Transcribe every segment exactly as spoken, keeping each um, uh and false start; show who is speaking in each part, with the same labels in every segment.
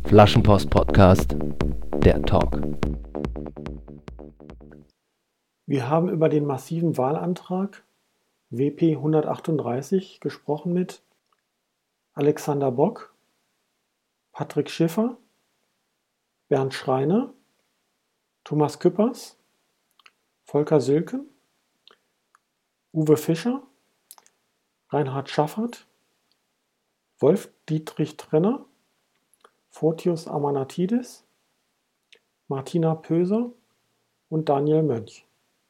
Speaker 1: Flaschenpost-Podcast, der Talk.
Speaker 2: Wir haben über den massiven Wahlantrag W P hundertachtunddreißig gesprochen mit Alexander Bock, Patrick Schiffer, Bernd Schreiner, Thomas Küppers, Volker Sülken, Uwe Fischer, Reinhard Schaffert, Wolf-Dietrich Trenner, Fotios Amanatidis, Martina Pöser und Daniel Mönch.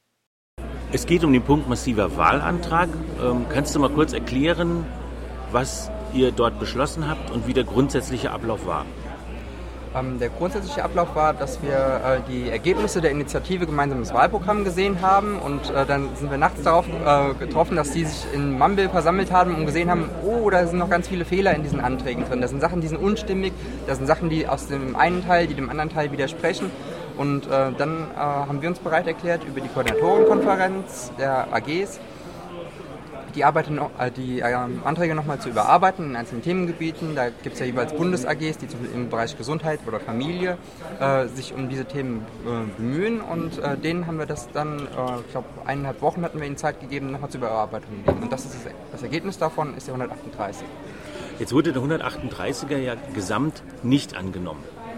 Speaker 3: Es geht um den Punkt massiver Wahlantrag. Ähm, kannst du mal kurz erklären, was ihr dort beschlossen habt und wie der grundsätzliche Ablauf war?
Speaker 4: Ähm, der grundsätzliche Ablauf war, dass wir äh, die Ergebnisse der Initiative Gemeinsames Wahlprogramm gesehen haben und äh, dann sind wir nachts darauf äh, getroffen, dass die sich in Mumble versammelt haben und gesehen haben, oh, da sind noch ganz viele Fehler in diesen Anträgen drin. Das sind Sachen, die sind unstimmig, das sind Sachen, die aus dem einen Teil, die dem anderen Teil widersprechen. Und äh, dann äh, haben wir uns bereit erklärt, über die Koordinatorenkonferenz der A Gs die, Arbeit, äh, die äh, Anträge nochmal zu überarbeiten in einzelnen Themengebieten. Da gibt es ja jeweils Bundes-A Gs, die zum Beispiel im Bereich Gesundheit oder Familie äh, sich um diese Themen äh, bemühen. Und äh, denen haben wir das dann, äh, ich glaube, eineinhalb Wochen hatten wir ihnen Zeit gegeben, nochmal zur Überarbeitung gegeben. Und das, ist das, das Ergebnis davon ist der hundertachtunddreißig.
Speaker 3: Jetzt wurde der hundertachtunddreißiger ja gesamt nicht angenommen.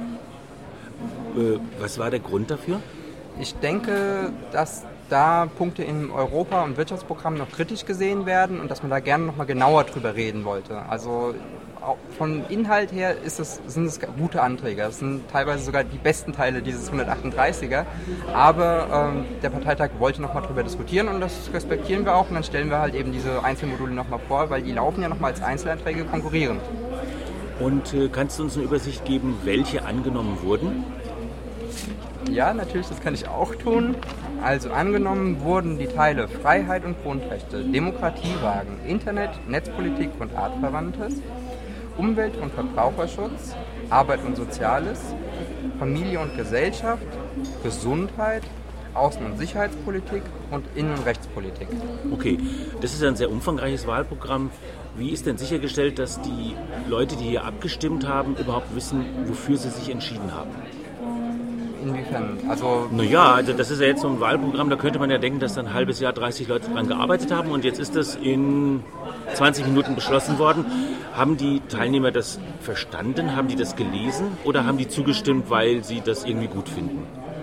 Speaker 3: Äh, was war der Grund dafür?
Speaker 4: Ich denke, dass da Punkte im Europa- und Wirtschaftsprogramm noch kritisch gesehen werden und dass man da gerne noch mal genauer drüber reden wollte. Also von Inhalt her ist es, sind es gute Anträge. Das sind teilweise sogar die besten Teile dieses hundertachtunddreißiger. Aber ähm, der Parteitag wollte noch mal drüber diskutieren und das respektieren wir auch. Und dann stellen wir halt eben diese Einzelmodule noch mal vor, weil die laufen ja noch mal als Einzelanträge konkurrierend.
Speaker 3: Und äh, kannst du uns eine Übersicht geben, welche angenommen wurden?
Speaker 4: Ja, natürlich, das kann ich auch tun. Also angenommen wurden die Teile Freiheit und Grundrechte, Demokratiewagen, Internet, Netzpolitik und Artverwandtes, Umwelt- und Verbraucherschutz, Arbeit und Soziales, Familie und Gesellschaft, Gesundheit, Außen- und Sicherheitspolitik und Innen- und Rechtspolitik.
Speaker 3: Okay, das ist ein sehr umfangreiches Wahlprogramm. Wie ist denn sichergestellt, dass die Leute, die hier abgestimmt haben, überhaupt wissen, wofür sie sich entschieden haben?
Speaker 4: Inwiefern? Also
Speaker 3: naja, also das ist ja jetzt so ein Wahlprogramm, da könnte man ja denken, dass da ein halbes Jahr dreißig Leute dran gearbeitet haben und jetzt ist das in zwanzig Minuten beschlossen worden. Haben die Teilnehmer das verstanden? Haben die das gelesen? Oder haben die zugestimmt, weil sie das irgendwie gut finden?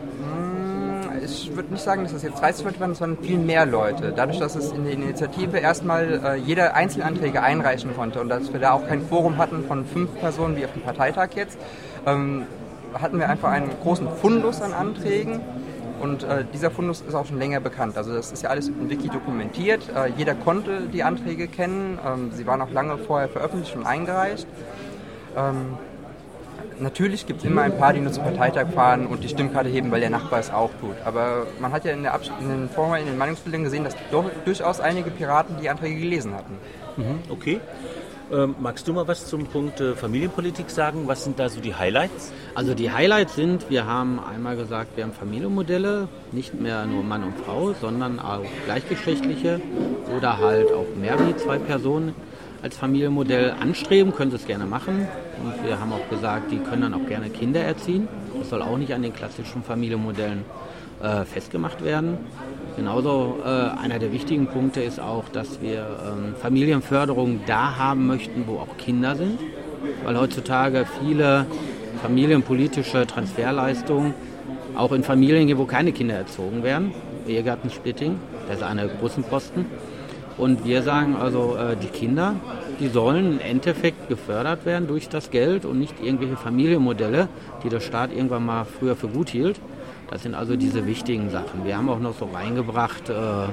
Speaker 4: Ich würde nicht sagen, dass das jetzt dreißig Leute waren, sondern viel mehr Leute. Dadurch, dass es in der Initiative erstmal äh, jeder Einzelanträge einreichen konnte und dass wir da auch kein Quorum hatten von fünf Personen wie auf dem Parteitag jetzt, ähm, hatten wir einfach einen großen Fundus an Anträgen und äh, dieser Fundus ist auch schon länger bekannt. Also das ist ja alles im Wiki dokumentiert. Äh, jeder konnte die Anträge kennen. Ähm, sie waren auch lange vorher veröffentlicht und eingereicht. Ähm, natürlich gibt es immer ein paar, die nur zum Parteitag fahren und die Stimmkarte heben, weil der Nachbar es auch tut. Aber man hat ja in, der Abs- in den vorher in den Meinungsbildungen gesehen, dass doch, durchaus einige Piraten die Anträge gelesen hatten.
Speaker 3: Mhm, okay. Ähm, magst du mal was zum Punkt äh, Familienpolitik sagen? Was sind da so die Highlights?
Speaker 5: Also die Highlights sind, wir haben einmal gesagt, wir haben Familienmodelle, nicht mehr nur Mann und Frau, sondern auch gleichgeschlechtliche oder halt auch mehr wie zwei Personen als Familienmodell anstreben, können sie es gerne machen. Und wir haben auch gesagt, die können dann auch gerne Kinder erziehen. Das soll auch nicht an den klassischen Familienmodellen äh, festgemacht werden. Genauso äh, einer der wichtigen Punkte ist auch, dass wir ähm, Familienförderung da haben möchten, wo auch Kinder sind. Weil heutzutage viele familienpolitische Transferleistungen auch in Familien gehen, wo keine Kinder erzogen werden. Ehegattensplitting, das ist einer der großen Posten. Und wir sagen also, äh, die Kinder, die sollen im Endeffekt gefördert werden durch das Geld und nicht irgendwelche Familienmodelle, die der Staat irgendwann mal früher für gut hielt. Das sind also diese wichtigen Sachen. Wir haben auch noch so reingebracht,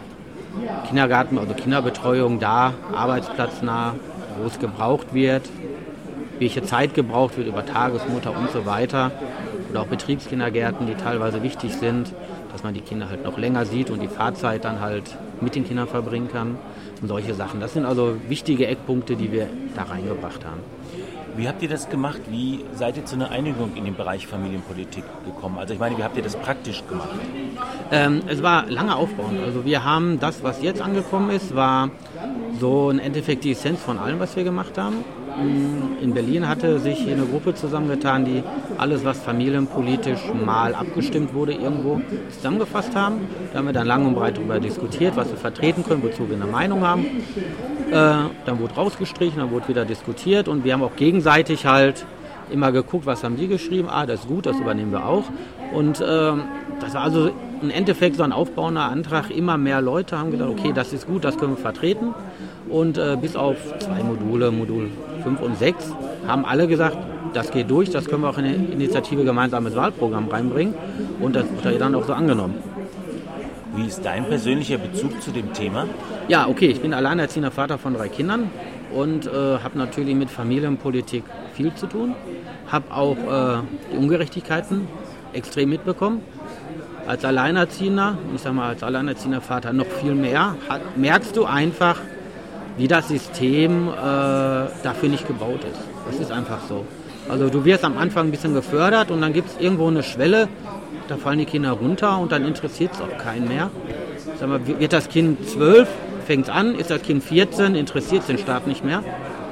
Speaker 5: äh, Kindergarten, also Kinderbetreuung da, arbeitsplatznah, wo es gebraucht wird, welche Zeit gebraucht wird über Tagesmutter und so weiter. Oder auch Betriebskindergärten, die teilweise wichtig sind, dass man die Kinder halt noch länger sieht und die Fahrzeit dann halt mit den Kindern verbringen kann und solche Sachen. Das sind also wichtige Eckpunkte, die wir da reingebracht haben.
Speaker 3: Wie habt ihr das gemacht? Wie seid ihr zu einer Einigung in dem Bereich Familienpolitik gekommen? Also ich meine, wie habt ihr das praktisch gemacht?
Speaker 5: Ähm, es war lange aufbauend. Also wir haben das, was jetzt angekommen ist, war so im Endeffekt die Essenz von allem, was wir gemacht haben. In Berlin hatte sich eine Gruppe zusammengetan, die alles, was familienpolitisch mal abgestimmt wurde, irgendwo zusammengefasst haben. Da haben wir dann lang und breit darüber diskutiert, was wir vertreten können, wozu wir eine Meinung haben. Äh, dann wurde rausgestrichen, dann wurde wieder diskutiert und wir haben auch gegenseitig halt immer geguckt, was haben die geschrieben. Ah, das ist gut, das übernehmen wir auch. Und äh, das war also im Endeffekt so ein aufbauender Antrag. Immer mehr Leute haben gedacht, okay, das ist gut, das können wir vertreten. Und äh, bis auf zwei Module, Modul fünf und sechs, haben alle gesagt, das geht durch, das können wir auch in die Initiative Gemeinsames Wahlprogramm reinbringen. Und das wurde dann auch so angenommen.
Speaker 3: Wie ist dein persönlicher Bezug zu dem Thema?
Speaker 5: Ja, okay, ich bin alleinerziehender Vater von drei Kindern und äh, habe natürlich mit Familienpolitik viel zu tun. Habe auch äh, die Ungerechtigkeiten extrem mitbekommen. Als Alleinerziehender, ich sag mal als alleinerziehender Vater noch viel mehr, hat, merkst du einfach, wie das System äh, dafür nicht gebaut ist. Das ist einfach so. Also du wirst am Anfang ein bisschen gefördert und dann gibt es irgendwo eine Schwelle, da fallen die Kinder runter und dann interessiert es auch keinen mehr. Sag mal, wird das Kind zwölf, fängt es an, ist das Kind vierzehn, interessiert es den Staat nicht mehr.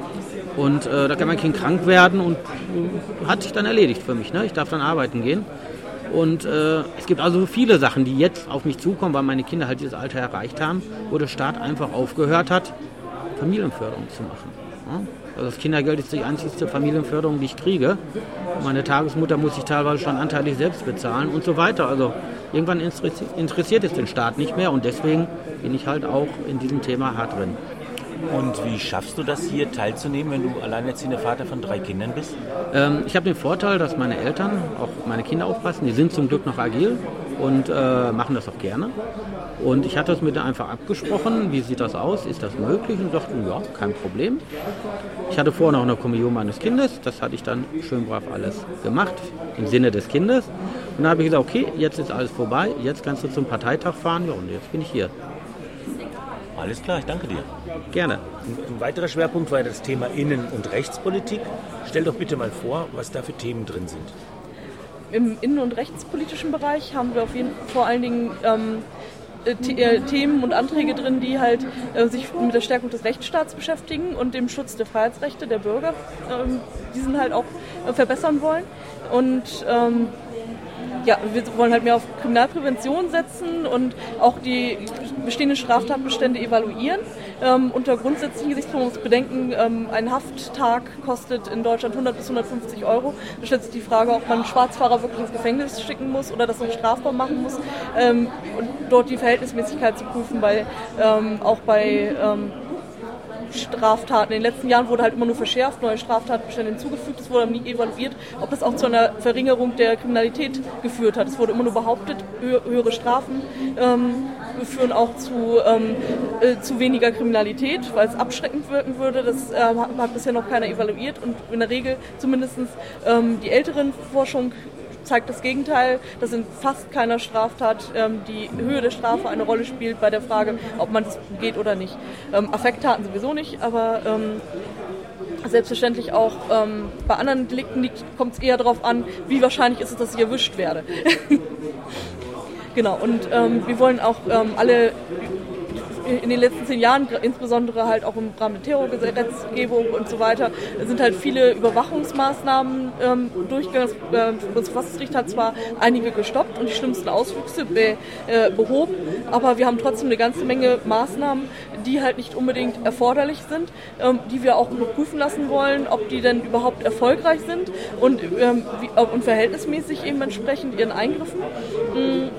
Speaker 5: Und äh, da kann mein Kind krank werden und äh, hat sich dann erledigt für mich. Ne? Ich darf dann arbeiten gehen. Und äh, es gibt also viele Sachen, die jetzt auf mich zukommen, weil meine Kinder halt dieses Alter erreicht haben, wo der Staat einfach aufgehört hat, Familienförderung zu machen. Ja? Also das Kindergeld ist die einzige Familienförderung, die ich kriege. Und meine Tagesmutter muss ich teilweise schon anteilig selbst bezahlen und so weiter. Also irgendwann interessiert es den Staat nicht mehr und deswegen bin ich halt auch in diesem Thema hart drin.
Speaker 3: Und wie schaffst du das hier teilzunehmen, wenn du alleinerziehender Vater von drei Kindern bist?
Speaker 5: Ähm, ich habe den Vorteil, dass meine Eltern auf meine Kinder aufpassen. Die sind zum Glück noch agil und äh, machen das auch gerne. Und ich hatte das mit denen einfach abgesprochen, wie sieht das aus, ist das möglich? Und dachten, ja, kein Problem. Ich hatte vorher noch eine Kommunion meines Kindes, das hatte ich dann schön brav alles gemacht, im Sinne des Kindes. Und dann habe ich gesagt, okay, jetzt ist alles vorbei, jetzt kannst du zum Parteitag fahren, ja, und jetzt bin ich hier.
Speaker 3: Alles klar, ich danke dir.
Speaker 5: Gerne.
Speaker 3: Ein weiterer Schwerpunkt war das Thema Innen- und Rechtspolitik. Stell doch bitte mal vor, was da für Themen drin sind.
Speaker 6: Im innen- und rechtspolitischen Bereich haben wir auf jeden Fall vor allen Dingen ähm, t- äh, Themen und Anträge drin, die halt äh, sich mit der Stärkung des Rechtsstaats beschäftigen und dem Schutz der Freiheitsrechte der Bürger, ähm, diesen halt auch äh, verbessern wollen. Und ähm, ja, wir wollen halt mehr auf Kriminalprävention setzen und auch die bestehenden Straftatbestände evaluieren. Ähm, unter grundsätzlichen Gesichtspunkten muss bedenken, ähm, ein Hafttag kostet in Deutschland hundert bis hundertfünfzig Euro. Da stellt sich die Frage, ob man Schwarzfahrer wirklich ins Gefängnis schicken muss oder das noch strafbar machen muss. Ähm, und dort die Verhältnismäßigkeit zu prüfen, weil ähm, auch bei ähm, Straftaten. In den letzten Jahren wurde halt immer nur verschärft, neue Straftatbestände hinzugefügt. Es wurde aber nie evaluiert, ob das auch zu einer Verringerung der Kriminalität geführt hat. Es wurde immer nur behauptet, höhere Strafen ähm, führen auch zu, ähm, äh, zu weniger Kriminalität, weil es abschreckend wirken würde. Das äh, hat, hat bisher noch keiner evaluiert und in der Regel zumindest ähm, die älteren Forschung zeigt das Gegenteil, dass in fast keiner Straftat ähm, die Höhe der Strafe eine Rolle spielt bei der Frage, ob man das geht oder nicht. Ähm, Affekttaten sowieso nicht, aber ähm, selbstverständlich auch ähm, bei anderen Delikten kommt es eher darauf an, wie wahrscheinlich ist es, dass ich erwischt werde. Genau, und ähm, wir wollen auch ähm, alle in den letzten zehn Jahren, insbesondere halt auch im Rahmen der Terrorgesetzgebung und so weiter, sind halt viele Überwachungsmaßnahmen ähm, durchgegangen. Das äh, Bundesverfassungsgericht hat zwar einige gestoppt und die schlimmsten Auswüchse be, äh, behoben, aber wir haben trotzdem eine ganze Menge Maßnahmen, die halt nicht unbedingt erforderlich sind, ähm, die wir auch überprüfen lassen wollen, ob die denn überhaupt erfolgreich sind und, ähm, wie, und verhältnismäßig eben entsprechend ihren Eingriffen. Mhm.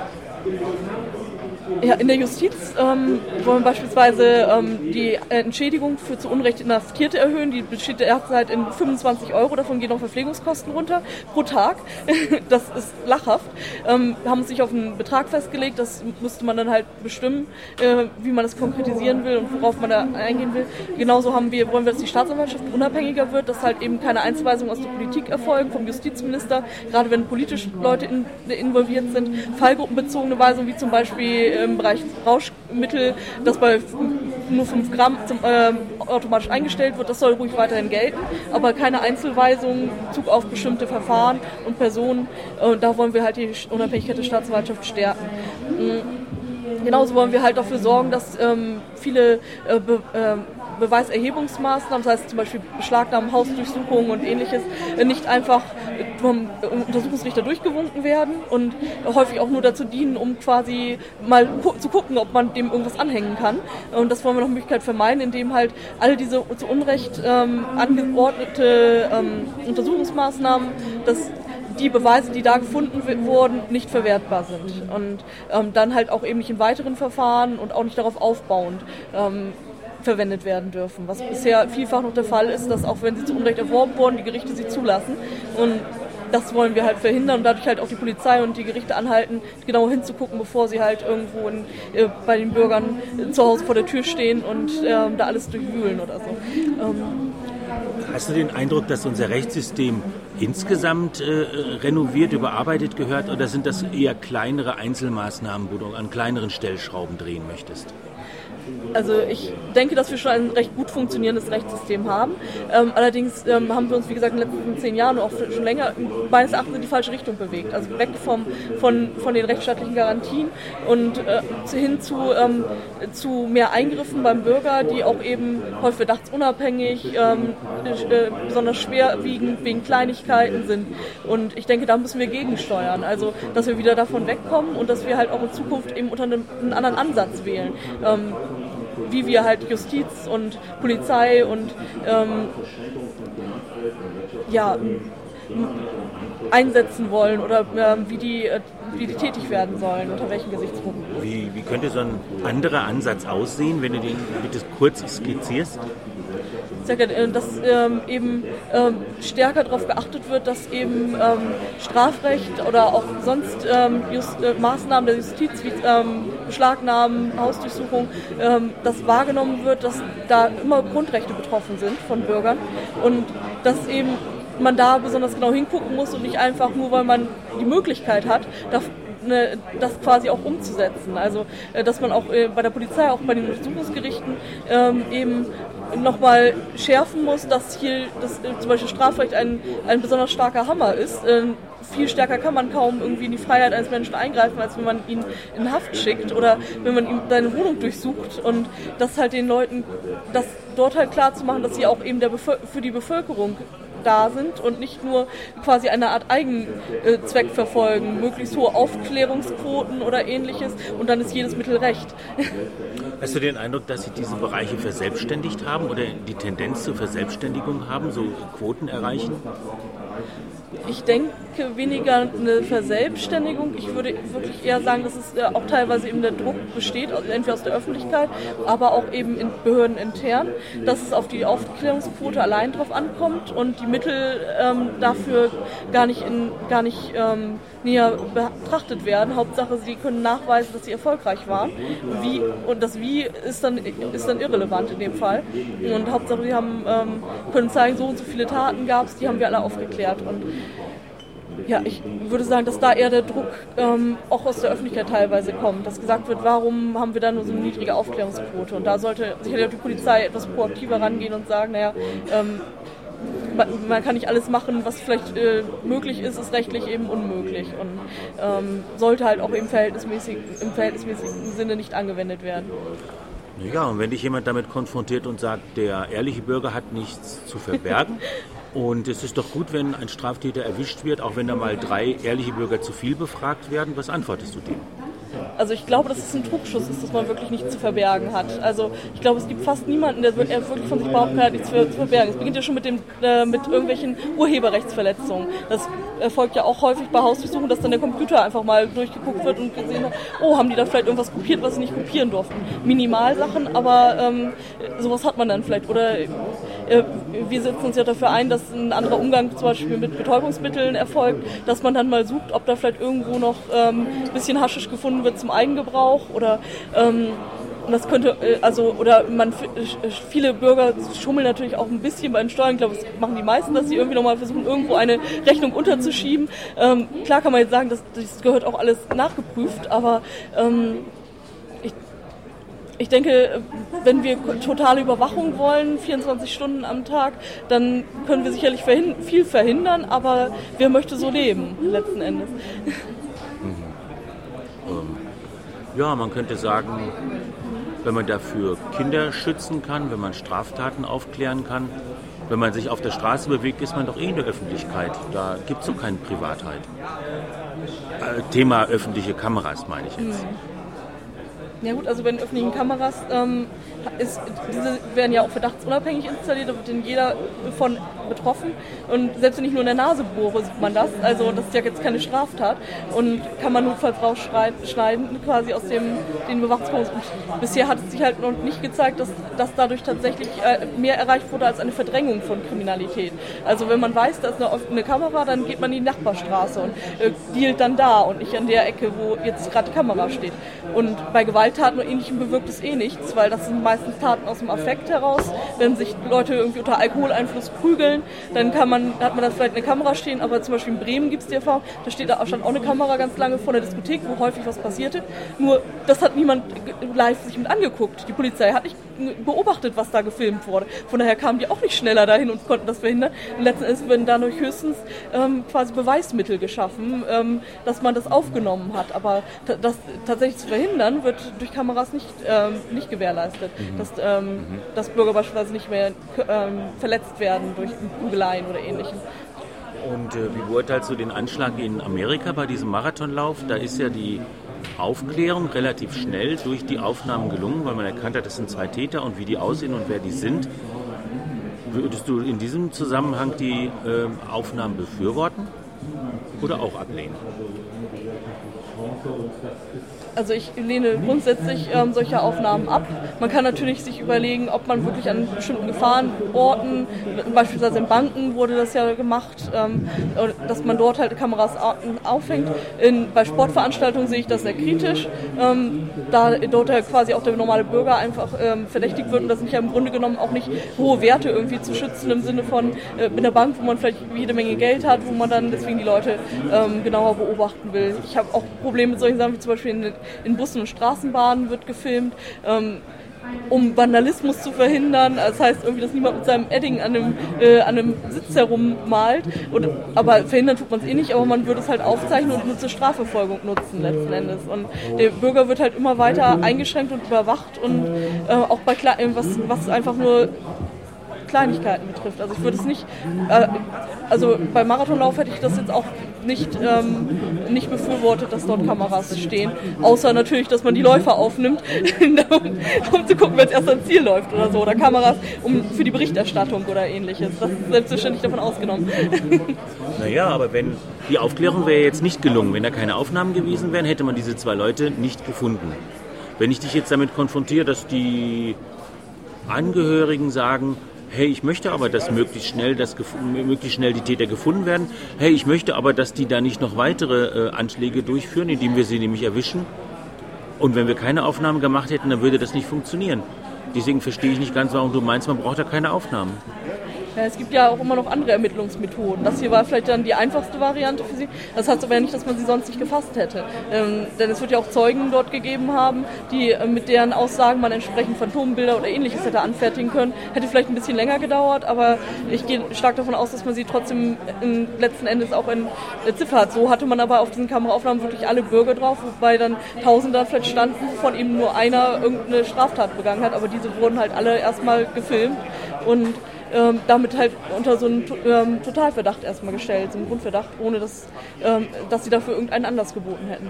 Speaker 6: Ja, in der Justiz ähm, wollen wir beispielsweise ähm, die Entschädigung für zu Unrecht Inhaftierte erhöhen. Die besteht derzeit in fünfundzwanzig Euro, davon gehen noch Verpflegungskosten runter pro Tag. Das ist lachhaft. Ähm, wir haben uns nicht auf einen Betrag festgelegt, das müsste man dann halt bestimmen, äh, wie man das konkretisieren will und worauf man da eingehen will. Genauso haben wir, wollen wir, dass die Staatsanwaltschaft unabhängiger wird, dass halt eben keine Einzelweisungen aus der Politik erfolgen, vom Justizminister, gerade wenn politische Leute in, involviert sind, fallgruppenbezogene Weisungen, wie zum Beispiel im Bereich Rauschmittel, das bei nur fünf Gramm zum, äh, automatisch eingestellt wird, das soll ruhig weiterhin gelten, aber keine Einzelweisungen, Bezug auf bestimmte Verfahren und Personen, äh, da wollen wir halt die Unabhängigkeit der Staatsanwaltschaft stärken. Mhm. Genauso wollen wir halt dafür sorgen, dass ähm, viele äh, be, äh, Beweiserhebungsmaßnahmen, das heißt zum Beispiel Beschlagnahmen, Hausdurchsuchungen und ähnliches, nicht einfach vom Untersuchungsrichter durchgewunken werden und häufig auch nur dazu dienen, um quasi mal gu- zu gucken, ob man dem irgendwas anhängen kann. Und das wollen wir nach Möglichkeit vermeiden, indem halt alle diese zu Unrecht ähm, angeordnete ähm, Untersuchungsmaßnahmen, dass die Beweise, die da gefunden wurden, nicht verwertbar sind. Und ähm, dann halt auch eben nicht in weiteren Verfahren und auch nicht darauf aufbauend ähm, verwendet werden dürfen. Was bisher vielfach noch der Fall ist, dass auch wenn sie zu Unrecht erworben wurden, die Gerichte sie zulassen. Und das wollen wir halt verhindern und dadurch halt auch die Polizei und die Gerichte anhalten, genau hinzugucken, bevor sie halt irgendwo in, äh, bei den Bürgern äh, zu Hause vor der Tür stehen und äh, da alles durchwühlen oder so. Ähm,
Speaker 3: Hast du den Eindruck, dass unser Rechtssystem insgesamt äh, renoviert, überarbeitet gehört, oder sind das eher kleinere Einzelmaßnahmen, wo du an kleineren Stellschrauben drehen möchtest?
Speaker 6: Also ich denke, dass wir schon ein recht gut funktionierendes Rechtssystem haben. Ähm, allerdings ähm, haben wir uns, wie gesagt, in den letzten zehn Jahren und auch schon länger meines Erachtens in die falsche Richtung bewegt. Also weg vom, von, von den rechtsstaatlichen Garantien und äh, hin zu, ähm, zu mehr Eingriffen beim Bürger, die auch eben häufig verdachtsunabhängig, ähm, äh, besonders schwerwiegend wegen Kleinigkeiten sind. Und ich denke, da müssen wir gegensteuern. Also, dass wir wieder davon wegkommen und dass wir halt auch in Zukunft eben unter einem, einen anderen Ansatz wählen. Ähm, wie wir halt Justiz und Polizei und ähm, ja, einsetzen wollen oder ähm, wie, die, äh, wie die tätig werden sollen, unter welchen Gesichtspunkten.
Speaker 3: Wie, wie könnte so ein anderer Ansatz aussehen, wenn du den bitte kurz skizzierst?
Speaker 6: Ich sage, dass ähm, eben ähm, stärker darauf geachtet wird, dass eben ähm, Strafrecht oder auch sonst ähm, Just, äh, Maßnahmen der Justiz wie ähm, Beschlagnahmen, Hausdurchsuchung, ähm, dass wahrgenommen wird, dass da immer Grundrechte betroffen sind von Bürgern und dass eben man da besonders genau hingucken muss und nicht einfach nur, weil man die Möglichkeit hat, das quasi auch umzusetzen. Also, dass man auch bei der Polizei, auch bei den Untersuchungsgerichten ähm, eben nochmal schärfen muss, dass hier das, zum Beispiel Strafrecht ein, ein besonders starker Hammer ist. Ähm, viel stärker kann man kaum irgendwie in die Freiheit eines Menschen eingreifen, als wenn man ihn in Haft schickt oder wenn man ihm seine Wohnung durchsucht. Und das halt den Leuten, das dort halt klar zu machen, dass sie auch eben der Bevölker- für die Bevölkerung da sind und nicht nur quasi eine Art Eigenzweck verfolgen, möglichst hohe Aufklärungsquoten oder ähnliches und dann ist jedes Mittel recht.
Speaker 3: Hast du den Eindruck, dass sich diese Bereiche verselbstständigt haben oder die Tendenz zur Verselbstständigung haben, so Quoten erreichen?
Speaker 6: Ich denke weniger eine Verselbstständigung. Ich würde wirklich eher sagen, dass es auch teilweise eben der Druck besteht, entweder aus der Öffentlichkeit, aber auch eben in Behörden intern, dass es auf die Aufklärungsquote allein drauf ankommt und die Mittel ähm, dafür gar nicht, in, gar nicht ähm, näher betrachtet werden. Hauptsache, sie können nachweisen, dass sie erfolgreich waren. Wie, und das Wie ist dann, ist dann irrelevant in dem Fall. Und Hauptsache, sie haben, ähm, können zeigen, so und so viele Taten gab es, die haben wir alle aufgeklärt. Und ja, ich würde sagen, dass da eher der Druck ähm, auch aus der Öffentlichkeit teilweise kommt, dass gesagt wird, warum haben wir da nur so eine niedrige Aufklärungsquote? Und da sollte sicherlich auch die Polizei etwas proaktiver rangehen und sagen, naja, ähm, man, man kann nicht alles machen, was vielleicht äh, möglich ist, ist rechtlich eben unmöglich und ähm, sollte halt auch im verhältnismäßig, im verhältnismäßigen Sinne nicht angewendet werden.
Speaker 3: Ja, und wenn dich jemand damit konfrontiert und sagt, der ehrliche Bürger hat nichts zu verbergen und es ist doch gut, wenn ein Straftäter erwischt wird, auch wenn da mal drei ehrliche Bürger zu viel befragt werden, was antwortest du dem?
Speaker 6: Also ich glaube, dass es ein Trugschluss ist, dass man wirklich nichts zu verbergen hat. Also ich glaube, es gibt fast niemanden, der wirklich von sich behaupten kann, nichts zu verbergen. Es beginnt ja schon mit, dem, äh, mit irgendwelchen Urheberrechtsverletzungen. Das erfolgt ja auch häufig bei Hausdurchsuchungen, dass dann der Computer einfach mal durchgeguckt wird und gesehen hat, oh, haben die da vielleicht irgendwas kopiert, was sie nicht kopieren durften. Minimalsachen, aber ähm, sowas hat man dann vielleicht. Oder äh, wir setzen uns ja dafür ein, dass ein anderer Umgang zum Beispiel mit Betäubungsmitteln erfolgt, dass man dann mal sucht, ob da vielleicht irgendwo noch ähm, ein bisschen Haschisch gefunden wird zum Eigengebrauch oder ähm, das könnte, also, oder man, viele Bürger schummeln natürlich auch ein bisschen bei den Steuern. Ich glaube, das machen die meisten, dass sie irgendwie nochmal versuchen, irgendwo eine Rechnung unterzuschieben. Ähm, klar kann man jetzt sagen, das, das gehört auch alles nachgeprüft, aber ähm, ich, ich denke, wenn wir totale Überwachung wollen, vierundzwanzig Stunden am Tag, dann können wir sicherlich verhin- viel verhindern, aber wer möchte so leben, letzten Endes?
Speaker 3: Ja, man könnte sagen, wenn man dafür Kinder schützen kann, wenn man Straftaten aufklären kann. Wenn man sich auf der Straße bewegt, ist man doch eh in der Öffentlichkeit. Da gibt es doch keine Privatheit. Äh, Thema öffentliche Kameras meine ich jetzt.
Speaker 6: Ja gut, also bei den öffentlichen Kameras ähm, ist, diese werden ja auch verdachtsunabhängig installiert, da wird denn jeder von betroffen und selbst wenn ich nur in der Nase bohre, sieht man das, also das ist ja jetzt keine Straftat und kann man notfalls rausschneiden quasi aus dem den Bewachungsmodus. Und bisher hat es sich halt noch nicht gezeigt, dass, dass dadurch tatsächlich äh, mehr erreicht wurde als eine Verdrängung von Kriminalität. Also wenn man weiß, da ist eine offene Kamera, dann geht man in die Nachbarstraße und äh, dealt dann da und nicht an der Ecke, wo jetzt gerade die Kamera steht. Und bei Gewalttaten und Ähnlichem bewirkt es eh nichts, weil das sind meistens Taten aus dem Affekt heraus. Wenn sich Leute irgendwie unter Alkoholeinfluss prügeln, dann kann man, hat man da vielleicht eine Kamera stehen, aber zum Beispiel in Bremen gibt es die Erfahrung, da steht da stand auch eine Kamera ganz lange vor der Diskothek, wo häufig was passierte. Nur, das hat niemand live sich mit angeguckt. Die Polizei hat nicht beobachtet, was da gefilmt wurde. Von daher kamen die auch nicht schneller dahin und konnten das verhindern. Und letzten Endes werden dadurch höchstens ähm, quasi Beweismittel geschaffen, ähm, dass man das aufgenommen hat. Aber t- das tatsächlich zu verhindern, wird durch Kameras nicht, ähm, nicht gewährleistet. Mhm. Dass, ähm, mhm. dass Bürger beispielsweise nicht mehr ähm, verletzt werden durch Prügeleien oder Ähnlichem.
Speaker 3: Und äh, wie beurteilst du den Anschlag in Amerika bei diesem Marathonlauf? Da ist ja die Aufklärung relativ schnell durch die Aufnahmen gelungen, weil man erkannt hat, das sind zwei Täter und wie die aussehen und wer die sind. Würdest du in diesem Zusammenhang die äh, Aufnahmen befürworten oder auch ablehnen?
Speaker 6: Also ich lehne grundsätzlich ähm, solche Aufnahmen ab. Man kann natürlich sich überlegen, ob man wirklich an bestimmten Gefahrenorten, beispielsweise in Banken wurde das ja gemacht, ähm, dass man dort halt Kameras aufhängt. In, bei Sportveranstaltungen sehe ich das sehr kritisch, ähm, da dort ja quasi auch der normale Bürger einfach ähm, verdächtigt wird und das sind ja im Grunde genommen auch nicht hohe Werte irgendwie zu schützen im Sinne von äh, in der Bank, wo man vielleicht jede Menge Geld hat, wo man dann deswegen die Leute ähm, genauer beobachten will. Ich habe auch Probleme mit solchen Sachen wie zum Beispiel in In Bussen und Straßenbahnen wird gefilmt, ähm, um Vandalismus zu verhindern. Das heißt irgendwie, dass niemand mit seinem Edding an einem, äh, an einem Sitz herummalt. Und, aber verhindern tut man es eh nicht, aber man würde es halt aufzeichnen und nur zur Strafverfolgung nutzen letzten Endes. Und der Bürger wird halt immer weiter eingeschränkt und überwacht und äh, auch bei Kle- was, was einfach nur Kleinigkeiten betrifft. Also ich würde es nicht, äh, also beim Marathonlauf hätte ich das jetzt auch nicht, ähm, nicht befürwortet, dass dort Kameras stehen. Außer natürlich, dass man die Läufer aufnimmt, um, um zu gucken, wer jetzt erst ans Ziel läuft oder so. Oder Kameras um, für die Berichterstattung oder ähnliches. Das ist selbstverständlich davon ausgenommen.
Speaker 3: Naja, aber wenn die Aufklärung wäre jetzt nicht gelungen, wenn da keine Aufnahmen gewesen wären, hätte man diese zwei Leute nicht gefunden. Wenn ich dich jetzt damit konfrontiere, dass die Angehörigen sagen, hey, ich möchte aber, dass möglichst schnell, dass gef- möglichst schnell die Täter gefunden werden. Hey, ich möchte aber, dass die da nicht noch weitere äh, Anschläge durchführen, indem wir sie nämlich erwischen. Und wenn wir keine Aufnahmen gemacht hätten, dann würde das nicht funktionieren. Deswegen verstehe ich nicht ganz, warum du meinst, man braucht da keine Aufnahmen.
Speaker 6: Ja, es gibt ja auch immer noch andere Ermittlungsmethoden. Das hier war vielleicht dann die einfachste Variante für sie. Das heißt aber ja nicht, dass man sie sonst nicht gefasst hätte. Ähm, denn es wird ja auch Zeugen dort gegeben haben, die äh, mit deren Aussagen man entsprechend Phantombilder oder Ähnliches hätte anfertigen können. Hätte vielleicht ein bisschen länger gedauert, aber ich gehe stark davon aus, dass man sie trotzdem in, letzten Endes auch in äh, Ziffer hat. So hatte man aber auf diesen Kameraaufnahmen wirklich alle Bürger drauf, wobei dann Tausender vielleicht standen, wovon eben nur einer irgendeine Straftat begangen hat. Aber diese wurden halt alle erstmal gefilmt und Ähm, damit halt unter so einen ähm, Totalverdacht erstmal gestellt, so einen Grundverdacht, ohne dass, ähm, dass sie dafür irgendeinen Anlass geboten hätten.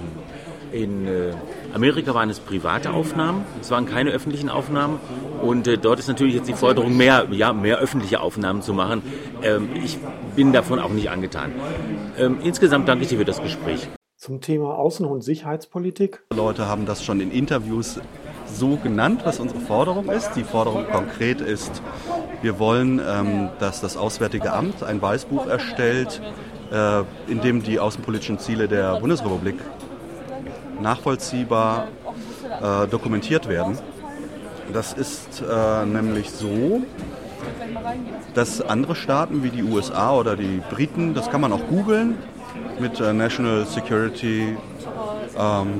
Speaker 3: In äh, Amerika waren es private Aufnahmen, es waren keine öffentlichen Aufnahmen und äh, dort ist natürlich jetzt die Forderung, mehr, ja, mehr öffentliche Aufnahmen zu machen. Ähm, ich bin davon auch nicht angetan. Ähm, insgesamt danke ich dir für das Gespräch.
Speaker 2: Zum Thema Außen- und Sicherheitspolitik.
Speaker 7: Leute haben das schon in Interviews so genannt, was unsere Forderung ist. Die Forderung konkret ist, wir wollen, ähm, dass das Auswärtige Amt ein Weißbuch erstellt, äh, in dem die außenpolitischen Ziele der Bundesrepublik nachvollziehbar äh, dokumentiert werden. Das ist äh, nämlich so, dass andere Staaten wie die U S A oder die Briten, das kann man auch googeln, mit äh, National Security, ähm,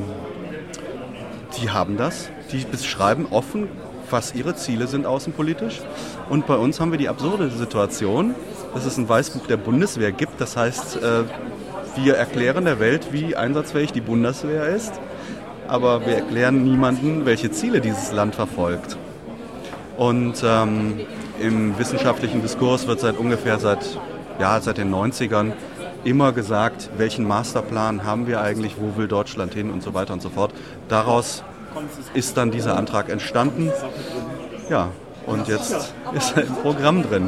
Speaker 7: die haben das. Die beschreiben offen, was ihre Ziele sind außenpolitisch. Und bei uns haben wir die absurde Situation, dass es ein Weißbuch der Bundeswehr gibt. Das heißt, äh, wir erklären der Welt, wie einsatzfähig die Bundeswehr ist. aber wir erklären niemandem, welche Ziele dieses Land verfolgt. Und ähm, im wissenschaftlichen Diskurs wird seit ungefähr seit, ja, seit den neunzigern immer gesagt, welchen Masterplan haben wir eigentlich, wo will Deutschland hin und so weiter und so fort. Daraus ist dann dieser Antrag entstanden. Ja, und jetzt ist er im Programm drin.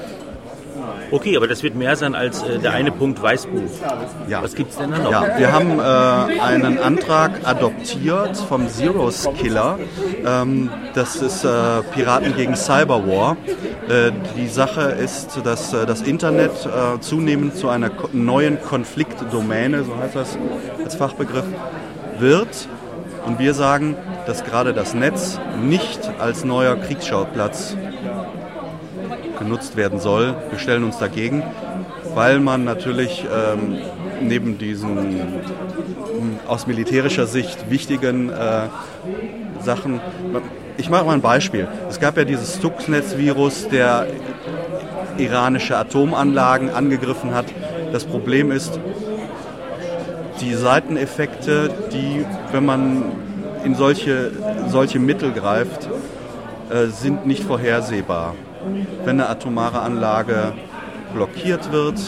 Speaker 3: Okay, aber das wird mehr sein als äh, der eine Punkt Weißbuch.
Speaker 7: Ja.
Speaker 3: Was gibt es denn da noch?
Speaker 7: Ja, wir haben äh, einen Antrag adoptiert vom Zeros Killer. Ähm, das ist äh, Piraten gegen Cyberwar. Äh, die Sache ist, dass äh, das Internet äh, zunehmend zu einer ko- neuen Konfliktdomäne, so heißt das als Fachbegriff, wird. Und wir sagen, dass gerade das Netz nicht als neuer Kriegsschauplatz genutzt werden soll. Wir stellen uns dagegen, weil man natürlich ähm, neben diesen aus militärischer Sicht wichtigen äh, Sachen, ich mache mal ein Beispiel. Es gab ja dieses Stuxnet-Virus, der iranische Atomanlagen angegriffen hat. Das Problem ist, die Seiteneffekte, die, wenn man in solche, solche Mittel greift, äh, sind nicht vorhersehbar. Wenn eine atomare Anlage blockiert wird,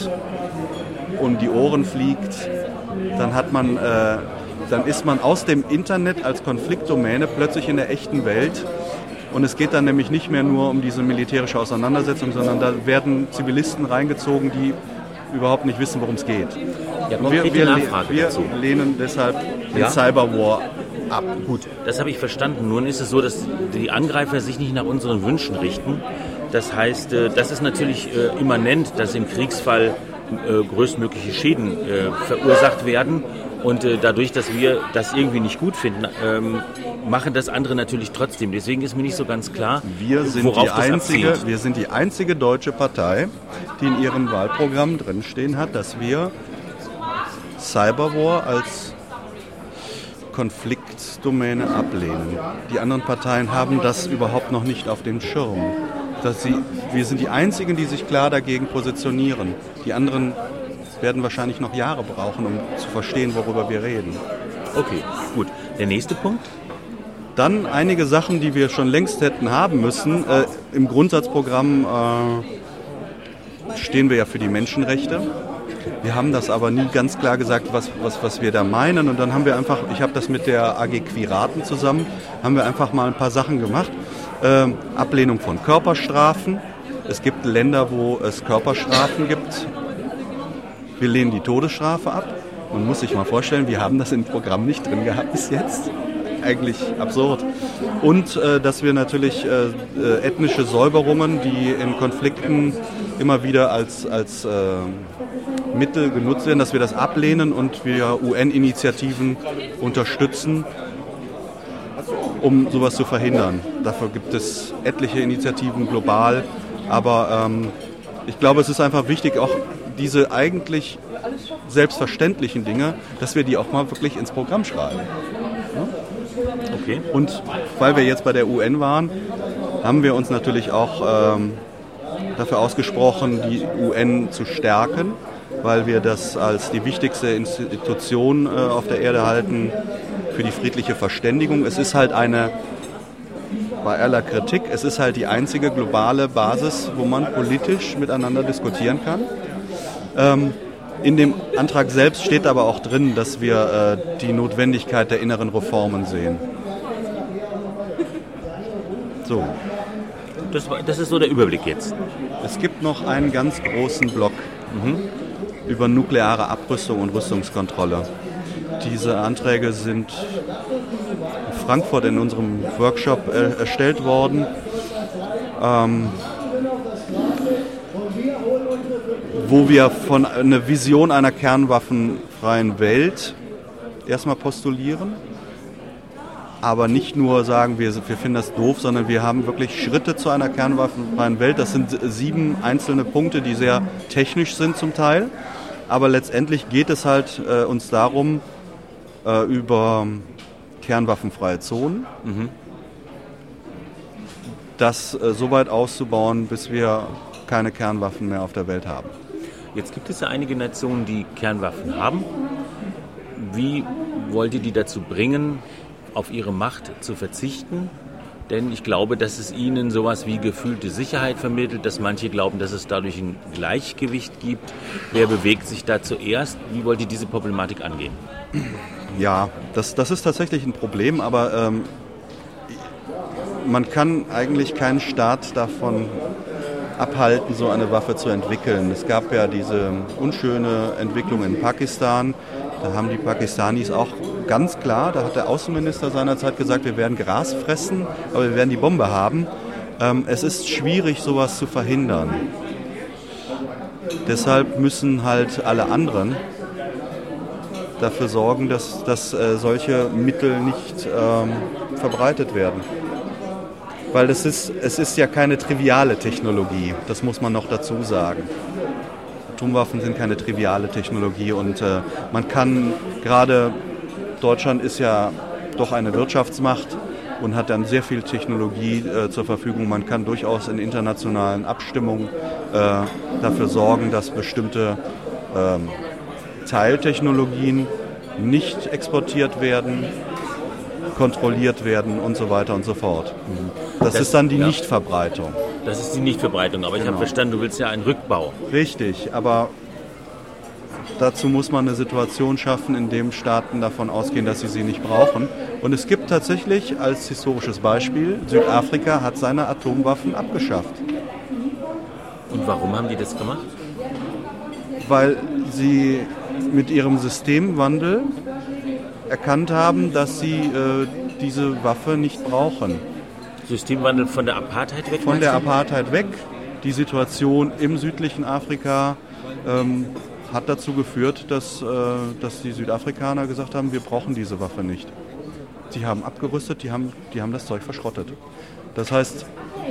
Speaker 7: um die Ohren fliegt, dann hat man, äh, dann ist man aus dem Internet als Konfliktdomäne plötzlich in der echten Welt. Und es geht dann nämlich nicht mehr nur um diese militärische Auseinandersetzung, sondern da werden Zivilisten reingezogen, die überhaupt nicht wissen, worum es geht.
Speaker 3: Ja,
Speaker 7: Und wir, wir,
Speaker 3: Nachfrage
Speaker 7: wir
Speaker 3: dazu.
Speaker 7: lehnen deshalb den
Speaker 3: Ja?
Speaker 7: Cyberwar ab.
Speaker 3: Gut, das habe ich verstanden. Nun ist es so, dass die Angreifer sich nicht nach unseren Wünschen richten. Das heißt, äh, das ist natürlich äh, immanent, dass im Kriegsfall äh, größtmögliche Schäden äh, verursacht werden. Und äh, dadurch, dass wir das irgendwie nicht gut finden, ähm, machen das andere natürlich trotzdem. Deswegen ist mir nicht so ganz klar,
Speaker 7: Wir sind,
Speaker 3: worauf
Speaker 7: die
Speaker 3: das
Speaker 7: einzige,
Speaker 3: abzielt.
Speaker 7: wir sind die einzige deutsche Partei, die in ihrem Wahlprogramm drinstehen hat, dass wir Cyberwar als Konfliktdomäne ablehnen. Die anderen Parteien haben das überhaupt noch nicht auf dem Schirm. Dass sie, wir sind die einzigen, die sich klar dagegen positionieren. Die anderen werden wahrscheinlich noch Jahre brauchen, um zu verstehen, worüber wir reden.
Speaker 3: Okay, gut. Der nächste Punkt?
Speaker 7: Dann einige Sachen, die wir schon längst hätten haben müssen. Äh, Im Grundsatzprogramm äh, stehen wir ja für die Menschenrechte. Wir haben das aber nie ganz klar gesagt, was, was, was wir da meinen. Und dann haben wir einfach, ich habe das mit der A G Quiraten zusammen, haben wir einfach mal ein paar Sachen gemacht. Ähm, Ablehnung von Körperstrafen. Es gibt Länder, wo es Körperstrafen gibt. Wir lehnen die Todesstrafe ab. Man muss sich mal vorstellen, wir haben das im Programm nicht drin gehabt bis jetzt. Eigentlich absurd. Und äh, dass wir natürlich äh, äh, ethnische Säuberungen, die in Konflikten immer wieder als, als äh, Mittel genutzt werden, dass wir das ablehnen und wir U N-Initiativen unterstützen, um sowas zu verhindern. Dafür gibt es etliche Initiativen global, aber ähm, ich glaube, es ist einfach wichtig, auch diese eigentlich selbstverständlichen Dinge, dass wir die auch mal wirklich ins Programm schreiben.
Speaker 3: Okay.
Speaker 7: Und weil wir jetzt bei der U N waren, haben wir uns natürlich auch ähm, dafür ausgesprochen, die U N zu stärken, weil wir das als die wichtigste Institution äh, auf der Erde halten für die friedliche Verständigung. Es ist halt eine, bei aller Kritik, es ist halt die einzige globale Basis, wo man politisch miteinander diskutieren kann. Ähm, In dem Antrag selbst steht aber auch drin, dass wir äh, die Notwendigkeit der inneren Reformen sehen. So.
Speaker 3: Das, war- das ist so der Überblick jetzt.
Speaker 7: Es gibt noch einen ganz großen Block mhm. über nukleare Abrüstung und Rüstungskontrolle. Diese Anträge sind in Frankfurt in unserem Workshop äh, erstellt worden. Ähm, wo wir von einer Vision einer kernwaffenfreien Welt erstmal postulieren, aber nicht nur sagen, wir, wir finden das doof, sondern wir haben wirklich Schritte zu einer kernwaffenfreien Welt. Das sind sieben einzelne Punkte, die sehr technisch sind zum Teil, aber letztendlich geht es halt äh, uns darum, äh, über kernwaffenfreie Zonen, mhm. das äh, so weit auszubauen, bis wir keine Kernwaffen mehr auf der Welt haben.
Speaker 3: Jetzt gibt es ja einige Nationen, die Kernwaffen haben. Wie wollt ihr die dazu bringen, auf ihre Macht zu verzichten? Denn ich glaube, dass es ihnen sowas wie gefühlte Sicherheit vermittelt, dass manche glauben, dass es dadurch ein Gleichgewicht gibt. Wer bewegt sich da zuerst? Wie wollt ihr diese Problematik angehen?
Speaker 7: Ja, das, das ist tatsächlich ein Problem, aber ähm, man kann eigentlich keinen Staat davon abhalten, so eine Waffe zu entwickeln. Es gab ja diese unschöne Entwicklung in Pakistan. Da haben die Pakistanis auch ganz klar, da hat der Außenminister seinerzeit gesagt, wir werden Gras fressen, aber wir werden die Bombe haben. Ähm, es ist schwierig, sowas zu verhindern. Deshalb müssen halt alle anderen dafür sorgen, dass, dass äh, solche Mittel nicht ähm, verbreitet werden. Weil es ist, es ist ja keine triviale Technologie, das muss man noch dazu sagen. Atomwaffen sind keine triviale Technologie und äh, man kann, gerade Deutschland ist ja doch eine Wirtschaftsmacht und hat dann sehr viel Technologie äh, zur Verfügung. Man kann durchaus in internationalen Abstimmungen äh, dafür sorgen, dass bestimmte ähm, Teiltechnologien nicht exportiert werden, kontrolliert werden und so weiter und so fort. Das, das ist dann die ja. Nichtverbreitung.
Speaker 3: Das ist die Nichtverbreitung, aber ich genau. habe verstanden, du willst ja einen Rückbau.
Speaker 7: Richtig, aber dazu muss man eine Situation schaffen, in der Staaten davon ausgehen, dass sie sie nicht brauchen. Und es gibt tatsächlich als historisches Beispiel, Südafrika hat seine Atomwaffen abgeschafft.
Speaker 3: Und warum haben die das gemacht?
Speaker 7: Weil sie mit ihrem Systemwandel erkannt haben, dass sie äh, diese Waffe nicht brauchen.
Speaker 3: Systemwandel von der Apartheid weg?
Speaker 7: Von der Apartheid weg. Die Situation im südlichen Afrika ähm, hat dazu geführt, dass, äh, dass die Südafrikaner gesagt haben, wir brauchen diese Waffe nicht. Sie haben abgerüstet, die haben, die haben das Zeug verschrottet. Das heißt,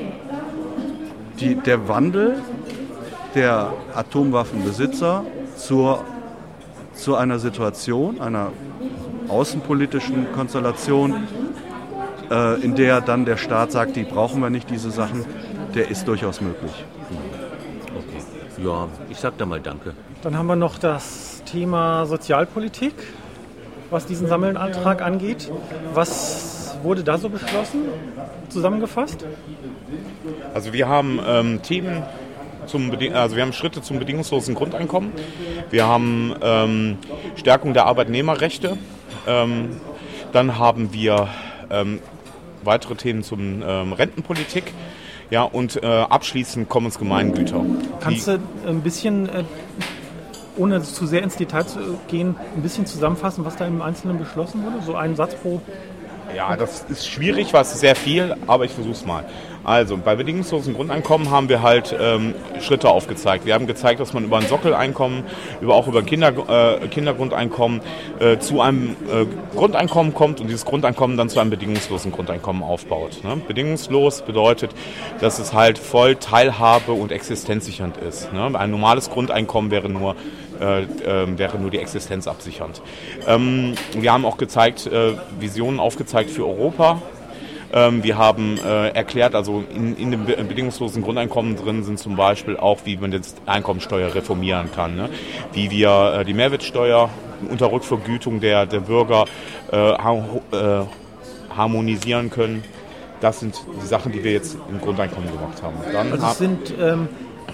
Speaker 7: die, der Wandel der Atomwaffenbesitzer zur, zu einer Situation, einer außenpolitischen Konstellation, äh, in der dann der Staat sagt, die brauchen wir nicht, diese Sachen, der ist durchaus möglich.
Speaker 3: Okay, ja, ich sag da mal Danke.
Speaker 2: Dann haben wir noch das Thema Sozialpolitik, was diesen Sammelantrag angeht. Was wurde da so beschlossen, zusammengefasst?
Speaker 8: Also wir haben ähm, Themen, zum Beding- also wir haben Schritte zum bedingungslosen Grundeinkommen. Wir haben ähm, Stärkung der Arbeitnehmerrechte. Ähm, dann haben wir ähm, weitere Themen zum ähm, Rentenpolitik. Ja, und äh, abschließend Commons-Gemeingüter.
Speaker 2: Kannst du ein bisschen, äh, ohne zu sehr ins Detail zu gehen, ein bisschen zusammenfassen, was da im Einzelnen beschlossen wurde? So einen Satz pro...
Speaker 8: Ja, das ist schwierig, weil es ist sehr viel, aber ich versuche es mal. Also, bei bedingungslosen Grundeinkommen haben wir halt ähm, Schritte aufgezeigt. Wir haben gezeigt, dass man über ein Sockeleinkommen, über, auch über ein Kinder, äh, Kindergrundeinkommen äh, zu einem äh, Grundeinkommen kommt und dieses Grundeinkommen dann zu einem bedingungslosen Grundeinkommen aufbaut. Ne? Bedingungslos bedeutet, dass es halt voll teilhabe- und existenzsichernd ist. Ne? Ein normales Grundeinkommen wäre nur Äh, äh, wäre nur die Existenz absichernd. Ähm, wir haben auch gezeigt, äh, Visionen aufgezeigt für Europa. Ähm, wir haben äh, erklärt, also in, in dem bedingungslosen Grundeinkommen drin sind zum Beispiel auch, wie man die Einkommensteuer reformieren kann, ne? Wie wir äh, die Mehrwertsteuer unter Rückvergütung der, der Bürger äh, ha- äh, harmonisieren können. Das sind die Sachen, die wir jetzt im Grundeinkommen gemacht haben. Dann
Speaker 2: also es sind... Ähm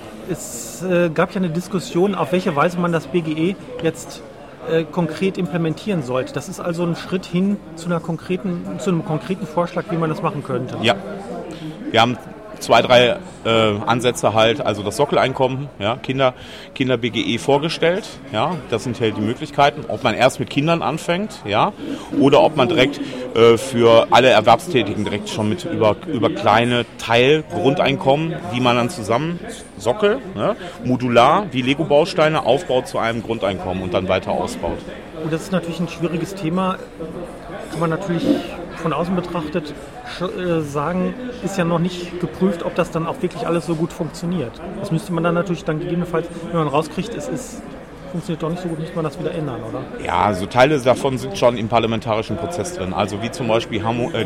Speaker 2: Es äh, gab ja eine Diskussion, auf welche Weise man das B G E jetzt äh, konkret implementieren sollte. Das ist also ein Schritt hin zu, einer konkreten, zu einem konkreten Vorschlag, wie man das machen könnte.
Speaker 8: Ja, wir haben zwei, drei äh, Ansätze halt, also das Sockeleinkommen, ja, Kinder, Kinder-B G E vorgestellt, ja, das sind halt die Möglichkeiten, ob man erst mit Kindern anfängt, ja, oder ob man direkt äh, für alle Erwerbstätigen direkt schon mit über, über kleine Teilgrundeinkommen, die man dann zusammen Sockel, ne, modular, wie Lego-Bausteine aufbaut zu einem Grundeinkommen und dann weiter ausbaut.
Speaker 2: Und das ist natürlich ein schwieriges Thema, kann man natürlich von außen betrachtet sagen, ist ja noch nicht geprüft, ob das dann auch wirklich alles so gut funktioniert. Das müsste man dann natürlich dann gegebenenfalls, wenn man rauskriegt, es ist funktioniert doch nicht so gut, müsste man das wieder ändern, oder?
Speaker 8: Ja, so Teile davon sind schon im parlamentarischen Prozess drin. Also wie zum Beispiel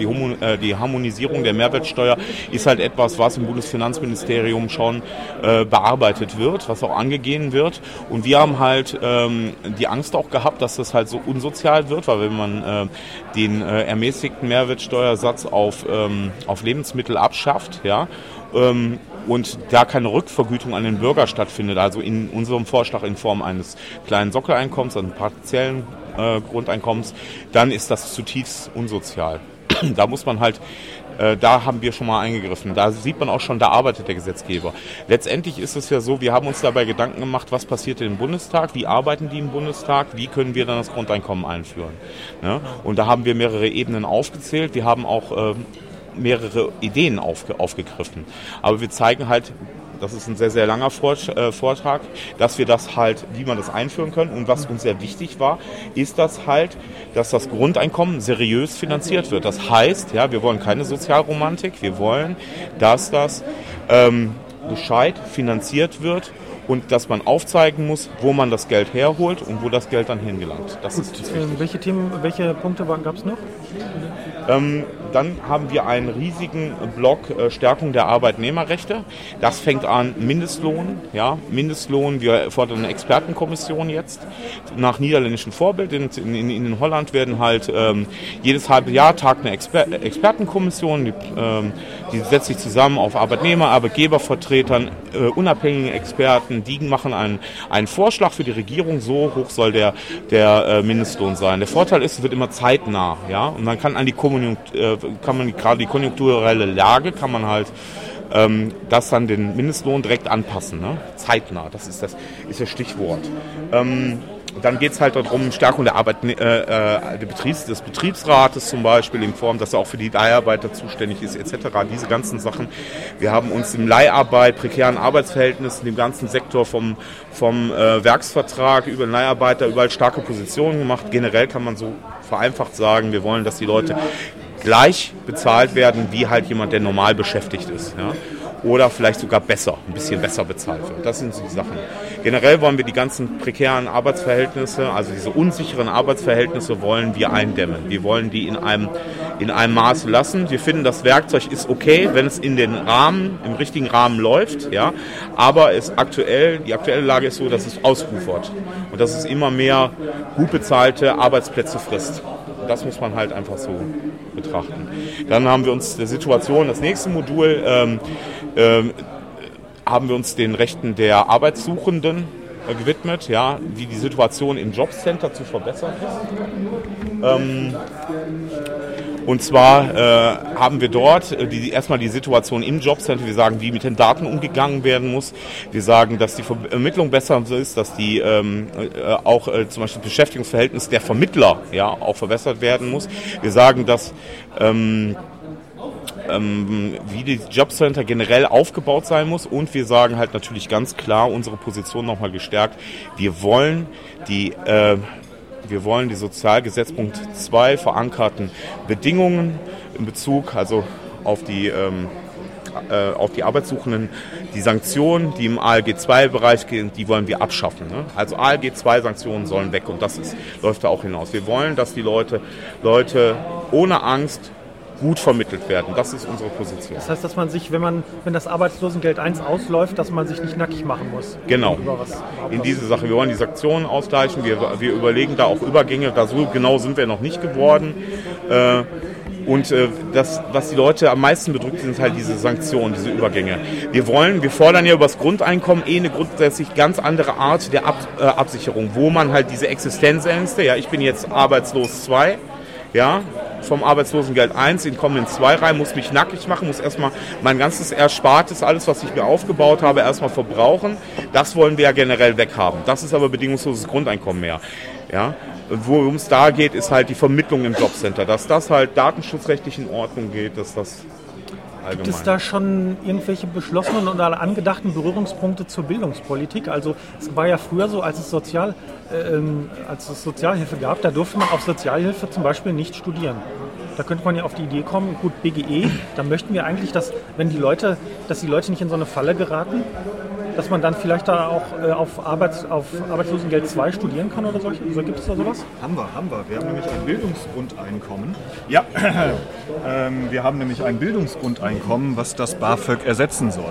Speaker 8: die Harmonisierung der Mehrwertsteuer ist halt etwas, was im Bundesfinanzministerium schon äh, bearbeitet wird, was auch angegangen wird. Und wir haben halt ähm, die Angst auch gehabt, dass das halt so unsozial wird, weil wenn man äh, den äh, ermäßigten Mehrwertsteuersatz auf, ähm, auf Lebensmittel abschafft, ja, ähm, und da keine Rückvergütung an den Bürger stattfindet, also in unserem Vorschlag in Form eines kleinen Sockeleinkommens, also partiellen äh, Grundeinkommens, dann ist das zutiefst unsozial. Da muss man halt, äh, da haben wir schon mal eingegriffen. Da sieht man auch schon, da arbeitet der Gesetzgeber. Letztendlich ist es ja so, wir haben uns dabei Gedanken gemacht, was passiert im Bundestag, wie arbeiten die im Bundestag, wie können wir dann das Grundeinkommen einführen. Ja? Und da haben wir mehrere Ebenen aufgezählt. Wir haben auch äh, mehrere Ideen aufge, aufgegriffen. Aber wir zeigen halt, das ist ein sehr, sehr langer Vortrag, dass wir das halt, wie man das einführen können. Und was uns sehr wichtig war, ist das halt, dass das Grundeinkommen seriös finanziert wird. Das heißt, ja, wir wollen keine Sozialromantik, wir wollen, dass das ähm, gescheit finanziert wird und dass man aufzeigen muss, wo man das Geld herholt und wo das Geld dann hingelangt. Das ist das
Speaker 2: ähm, welche Themen, welche Punkte gab es noch?
Speaker 8: Ähm, dann haben wir einen riesigen Block äh, Stärkung der Arbeitnehmerrechte. Das fängt an Mindestlohn. Ja, Mindestlohn, wir fordern eine Expertenkommission jetzt nach niederländischem Vorbild. In, in, in Holland werden halt ähm, jedes halbe Jahr tagt eine Exper- Expertenkommission, die, ähm, die setzt sich zusammen auf Arbeitnehmer, Arbeitgebervertretern, äh, unabhängigen Experten, die machen einen, einen Vorschlag für die Regierung, so hoch soll der, der äh, Mindestlohn sein. Der Vorteil ist, es wird immer zeitnah, ja, und man kann an die Konjunktur, äh, kann man gerade die konjunkturelle Lage, kann man halt ähm, das dann den Mindestlohn direkt anpassen, ne? Zeitnah, das ist das, ist das Stichwort. Ähm, Dann geht es halt darum, Stärkung der Arbeit, äh, äh, der Betriebs-, des Betriebsrates zum Beispiel in Form, dass er auch für die Leiharbeiter zuständig ist et cetera. Diese ganzen Sachen. Wir haben uns im Leiharbeit, prekären Arbeitsverhältnissen, dem ganzen Sektor vom, vom äh, Werksvertrag über den Leiharbeiter überall starke Positionen gemacht. Generell kann man so vereinfacht sagen, wir wollen, dass die Leute gleich bezahlt werden, wie halt jemand, der normal beschäftigt ist. Ja? Oder vielleicht sogar besser, ein bisschen besser bezahlt wird. Das sind so die Sachen. Generell wollen wir die ganzen prekären Arbeitsverhältnisse, also diese unsicheren Arbeitsverhältnisse, wollen wir eindämmen. Wir wollen die in einem, in einem Maße lassen. Wir finden, das Werkzeug ist okay, wenn es in den Rahmen, im richtigen Rahmen läuft, ja. Aber es aktuell, die aktuelle Lage ist so, dass es ausufert und dass es immer mehr gut bezahlte Arbeitsplätze frisst. Das muss man halt einfach so betrachten. Dann haben wir uns der Situation, das nächste Modul, ähm, ähm, haben wir uns den Rechten der Arbeitssuchenden äh, gewidmet, ja, wie die Situation im Jobcenter zu verbessern ist. Ähm, und zwar äh, haben wir dort äh, die, erstmal die Situation im Jobcenter. Wir sagen, wie mit den Daten umgegangen werden muss. Wir sagen, dass die Vermittlung besser ist, dass die ähm, äh, auch äh, zum Beispiel das Beschäftigungsverhältnis der Vermittler ja auch verbessert werden muss. Wir sagen, dass ähm, ähm, wie die Jobcenter generell aufgebaut sein muss, und wir sagen halt natürlich ganz klar unsere Position nochmal gestärkt. Wir wollen die äh, Wir wollen die Sozialgesetzpunkt zwei verankerten Bedingungen in Bezug also auf die, ähm, äh, auf die Arbeitssuchenden, die Sanktionen, die im A L G zwei Bereich gehen, die wollen wir abschaffen. Ne? Also A L G zwei Sanktionen sollen weg, und das ist, läuft da auch hinaus. Wir wollen, dass die Leute, Leute ohne Angst gut vermittelt werden. Das ist unsere Position.
Speaker 2: Das heißt, dass man sich, wenn man, wenn das Arbeitslosengeld eins ausläuft, dass man sich nicht nackig machen muss.
Speaker 8: Genau. In diese Sache. Wir wollen die Sanktionen ausgleichen. Wir, wir überlegen da auch Übergänge. Da so genau sind wir noch nicht geworden. Äh, und äh, das, was die Leute am meisten bedrückt, sind halt diese Sanktionen, diese Übergänge. Wir wollen, wir fordern ja über das Grundeinkommen eh eine grundsätzlich ganz andere Art der Ab, äh, Absicherung, wo man halt diese Existenzängste, ja, ich bin jetzt arbeitslos zwei, ja, vom Arbeitslosengeld eins in kommen in zwei rein, muss mich nackig machen, muss erstmal mein ganzes Erspartes, alles, was ich mir aufgebaut habe, erstmal verbrauchen. Das wollen wir ja generell weghaben. Das ist aber bedingungsloses Grundeinkommen mehr. Ja? Worum es da geht, ist halt die Vermittlung im Jobcenter. Dass das halt datenschutzrechtlich in Ordnung geht, dass das allgemein.
Speaker 2: Gibt es da schon irgendwelche beschlossenen oder angedachten Berührungspunkte zur Bildungspolitik? Also es war ja früher so, als es, Sozial, äh, als es Sozialhilfe gab, da durfte man auf Sozialhilfe zum Beispiel nicht studieren. Da könnte man ja auf die Idee kommen, gut, B G E, da möchten wir eigentlich, dass, wenn die Leute, dass die Leute nicht in so eine Falle geraten, dass man dann vielleicht da auch äh, auf, Arbeits-, auf Arbeitslosengeld zwei studieren kann oder solche? Also gibt es da sowas?
Speaker 9: Haben wir, haben wir. Wir haben nämlich ein Bildungsgrundeinkommen. Ja, ähm, wir haben nämlich ein Bildungsgrundeinkommen, was das BAföG ersetzen soll.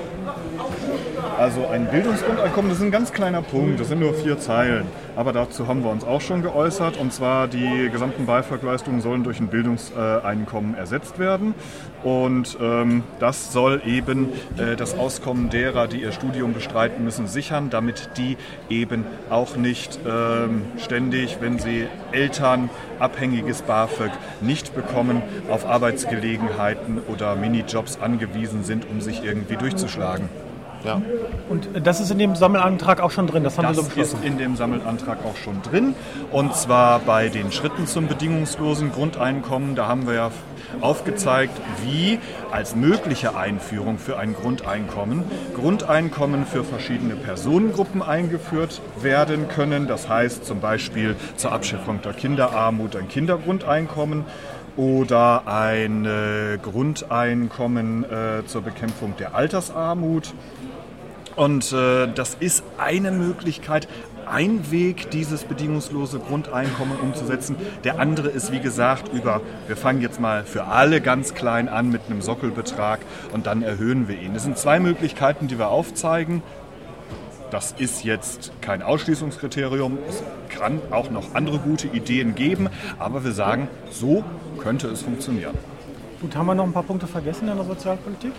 Speaker 9: Also ein Bildungsgrundeinkommen, das ist ein ganz kleiner Punkt, das sind nur vier Zeilen. Aber dazu haben wir uns auch schon geäußert. Und zwar, die gesamten BAföG-Leistungen sollen durch ein Bildungseinkommen ersetzt werden. Und ähm, das soll eben äh, das Auskommen derer, die ihr Studium bestreiten müssen, sichern, damit die eben auch nicht ähm, ständig, wenn sie elternabhängiges BAföG nicht bekommen, auf Arbeitsgelegenheiten oder Minijobs angewiesen sind, um sich irgendwie durchzuschlagen.
Speaker 2: Ja. Und das ist in dem Sammelantrag auch schon drin, das haben
Speaker 9: das
Speaker 2: wir so beschlossen.
Speaker 9: Das ist in dem Sammelantrag auch schon drin. Und zwar bei den Schritten zum bedingungslosen Grundeinkommen. Da haben wir ja aufgezeigt, wie als mögliche Einführung für ein Grundeinkommen Grundeinkommen für verschiedene Personengruppen eingeführt werden können. Das heißt zum Beispiel zur Abschaffung der Kinderarmut ein Kindergrundeinkommen oder ein äh, Grundeinkommen äh, zur Bekämpfung der Altersarmut. Und äh, das ist eine Möglichkeit, ein Weg, dieses bedingungslose Grundeinkommen umzusetzen. Der andere ist, wie gesagt, über, wir fangen jetzt mal für alle ganz klein an mit einem Sockelbetrag und dann erhöhen wir ihn. Das sind zwei Möglichkeiten, die wir aufzeigen. Das ist jetzt kein Ausschließungskriterium. Es kann auch noch andere gute Ideen geben, aber wir sagen, so könnte es funktionieren.
Speaker 2: Gut, haben wir noch ein paar Punkte vergessen in der Sozialpolitik?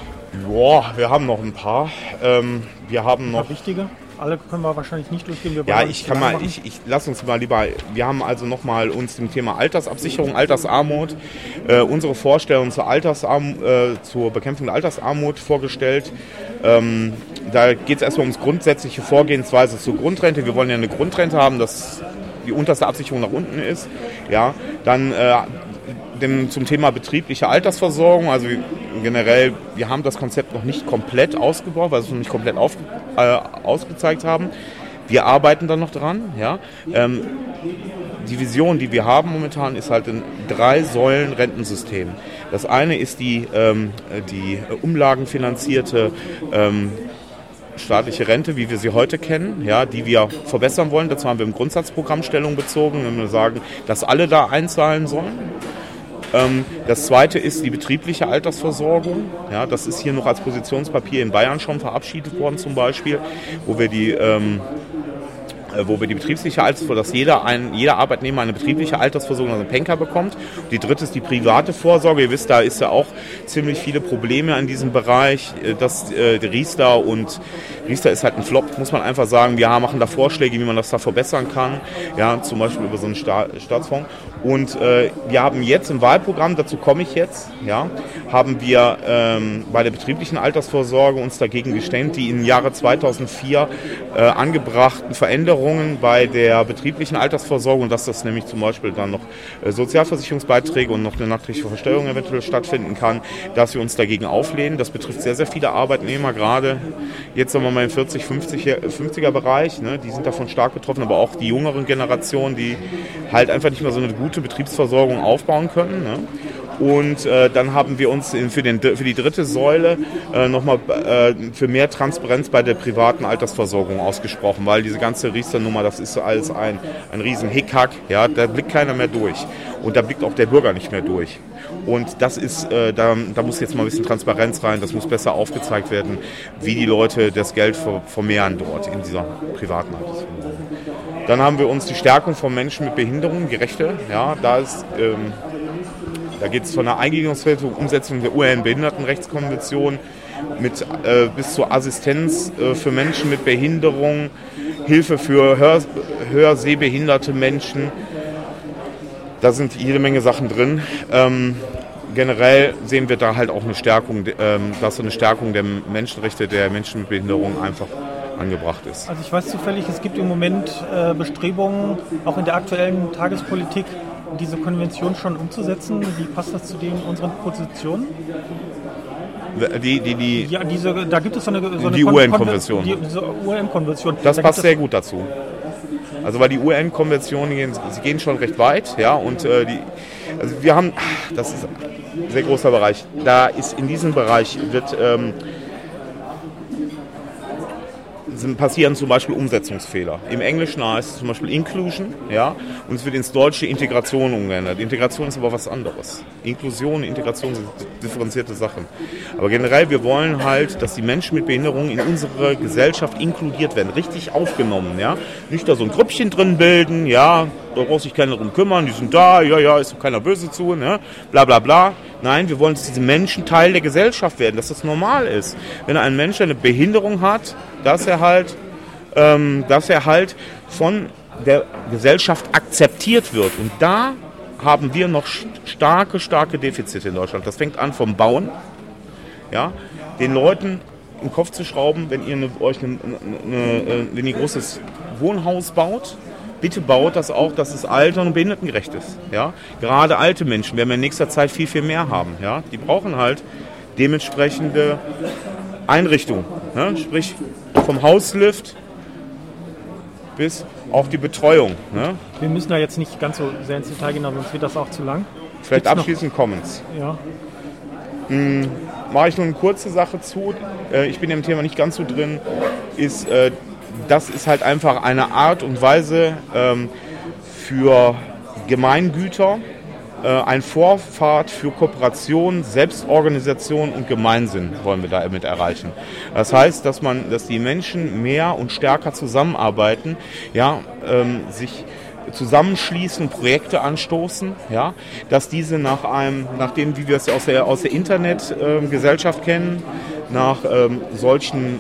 Speaker 8: Ja, wir haben noch ein paar. Ähm, wir haben
Speaker 2: Ein
Speaker 8: noch
Speaker 2: paar wichtige? Alle können wir wahrscheinlich nicht durchgehen. Wir
Speaker 8: Ja,
Speaker 2: wollen
Speaker 8: ich
Speaker 2: nicht
Speaker 8: kann
Speaker 2: lange
Speaker 8: mal,
Speaker 2: machen.
Speaker 8: ich, ich lass uns mal lieber, wir haben also nochmal uns dem Thema Altersabsicherung, Altersarmut, äh, unsere Vorstellung zur, Altersarm, äh, zur Bekämpfung der Altersarmut vorgestellt. Ähm, da geht es erstmal ums grundsätzliche Vorgehensweise zur Grundrente. Wir wollen ja eine Grundrente haben, dass die unterste Absicherung nach unten ist. Ja, dann äh, dem, zum Thema betriebliche Altersversorgung, also generell, wir haben das Konzept noch nicht komplett ausgebaut, weil wir es noch nicht komplett auf, äh, ausgezeigt haben. Wir arbeiten da noch dran. Ja. Ähm, die Vision, die wir haben momentan, ist halt ein Drei-Säulen-Rentensystem. Das eine ist die, ähm, die umlagenfinanzierte ähm, staatliche Rente, wie wir sie heute kennen, ja, die wir verbessern wollen. Dazu haben wir im Grundsatzprogramm Stellung bezogen, wenn wir sagen, dass alle da einzahlen sollen. Das zweite ist die betriebliche Altersversorgung. Ja, das ist hier noch als Positionspapier in Bayern schon verabschiedet worden zum Beispiel, wo wir die, ähm, wo wir die betriebliche Altersvorsorge, dass jeder, ein, jeder Arbeitnehmer eine betriebliche Altersversorgung, also einen Penker bekommt. Die dritte ist die private Vorsorge. Ihr wisst, da ist ja auch ziemlich viele Probleme in diesem Bereich. Das, äh, Riester und Riester ist halt ein Flop, muss man einfach sagen. Wir machen da Vorschläge, wie man das da verbessern kann. Ja, zum Beispiel über so einen Sta- Staatsfonds. Und äh, wir haben jetzt im Wahlprogramm, dazu komme ich jetzt, ja, haben wir ähm, bei der betrieblichen Altersvorsorge uns dagegen gestemmt, die im Jahre zweitausendvier äh, angebrachten Veränderungen bei der betrieblichen Altersvorsorgung, dass das nämlich zum Beispiel dann noch äh, Sozialversicherungsbeiträge und noch eine nachträgliche Versteuerung eventuell stattfinden kann, dass wir uns dagegen auflehnen. Das betrifft sehr, sehr viele Arbeitnehmer, gerade jetzt sagen wir mal im vierzig, fünfziger Bereich, ne, die sind davon stark betroffen, aber auch die jüngeren Generationen, die halt einfach nicht mehr so eine gute Betriebsversorgung aufbauen können. Ne? Und äh, dann haben wir uns in, für, den, für die dritte Säule äh, nochmal äh, für mehr Transparenz bei der privaten Altersversorgung ausgesprochen, weil diese ganze Riester-Nummer, das ist so alles ein, ein riesen Hickhack, ja, da blickt keiner mehr durch und da blickt auch der Bürger nicht mehr durch. Und das ist, äh, da, da muss jetzt mal ein bisschen Transparenz rein, das muss besser aufgezeigt werden, wie die Leute das Geld vermehren dort in dieser privaten Altersversorgung. Dann haben wir uns die Stärkung von Menschen mit Behinderung, die Rechte, ja, da ist... Ähm, Da geht es von der Eingliederungsregelung, Umsetzung der U N-Behindertenrechtskonvention mit, äh, bis zur Assistenz äh, für Menschen mit Behinderung, Hilfe für hör, hörsehbehinderte Menschen. Da sind jede Menge Sachen drin. Ähm, generell sehen wir da halt auch eine Stärkung, ähm, dass so eine Stärkung der Menschenrechte der Menschen mit Behinderung einfach angebracht ist.
Speaker 2: Also ich weiß zufällig, es gibt im Moment äh, Bestrebungen, auch in der aktuellen Tagespolitik, diese Konvention schon umzusetzen. Wie passt das zu den unseren Positionen?
Speaker 8: Die, die, die,
Speaker 2: ja, diese, da gibt es so eine, so eine
Speaker 8: die U N-Konvention.
Speaker 2: Die, diese U N-Konvention.
Speaker 8: Das
Speaker 2: da
Speaker 8: passt sehr gut dazu. Also weil die U N-Konventionen gehen, sie gehen schon recht weit, ja, und äh, die, also wir haben, das ist ein sehr großer Bereich. Da ist in diesem Bereich wird ähm, sind, passieren zum Beispiel Umsetzungsfehler. Im Englischen heißt es zum Beispiel Inclusion, ja, und es wird ins Deutsche Integration umgeändert. Integration ist aber was anderes. Inklusion und Integration sind differenzierte Sachen. Aber generell, wir wollen halt, dass die Menschen mit Behinderungen in unsere Gesellschaft inkludiert werden, richtig aufgenommen, ja. Nicht da so ein Grüppchen drin bilden, ja, da braucht sich keiner drum kümmern, die sind da, ja, ja, ist doch keiner böse zu, ne, bla bla bla. Nein, wir wollen, dass diese Menschen Teil der Gesellschaft werden, dass das normal ist. Wenn ein Mensch eine Behinderung hat, dass er halt, ähm, dass er halt von der Gesellschaft akzeptiert wird. Und da haben wir noch starke, starke Defizite in Deutschland. Das fängt an vom Bauen, ja, den Leuten im Kopf zu schrauben, wenn ihr eine, euch eine, eine, wenn ihr ein großes Wohnhaus baut, bitte baut das auch, dass es altern- und behindertengerecht ist. Ja? Gerade alte Menschen werden wir in nächster Zeit viel, viel mehr haben. Ja? Die brauchen halt dementsprechende Einrichtungen. Ne? Sprich, vom Hauslift bis auf die Betreuung. Ne?
Speaker 2: Wir müssen da jetzt nicht ganz so sehr ins Detail gehen, sonst wird das auch zu lang.
Speaker 8: Vielleicht
Speaker 2: Gibt's
Speaker 8: abschließend Comments.
Speaker 2: Ja.
Speaker 8: Hm, mache ich nur eine kurze Sache zu. Äh, ich bin im Thema nicht ganz so drin. Ist... Äh, Das ist halt einfach eine Art und Weise ähm, für Gemeingüter, äh, ein Vorpfad für Kooperation, Selbstorganisation und Gemeinsinn wollen wir damit erreichen. Das heißt, dass man, dass die Menschen mehr und stärker zusammenarbeiten, ja, ähm, sich zusammenschließen, Projekte anstoßen, ja, dass diese nach einem, nach dem, wie wir es aus der, aus der Internetgesellschaft äh, kennen, nach ähm, solchen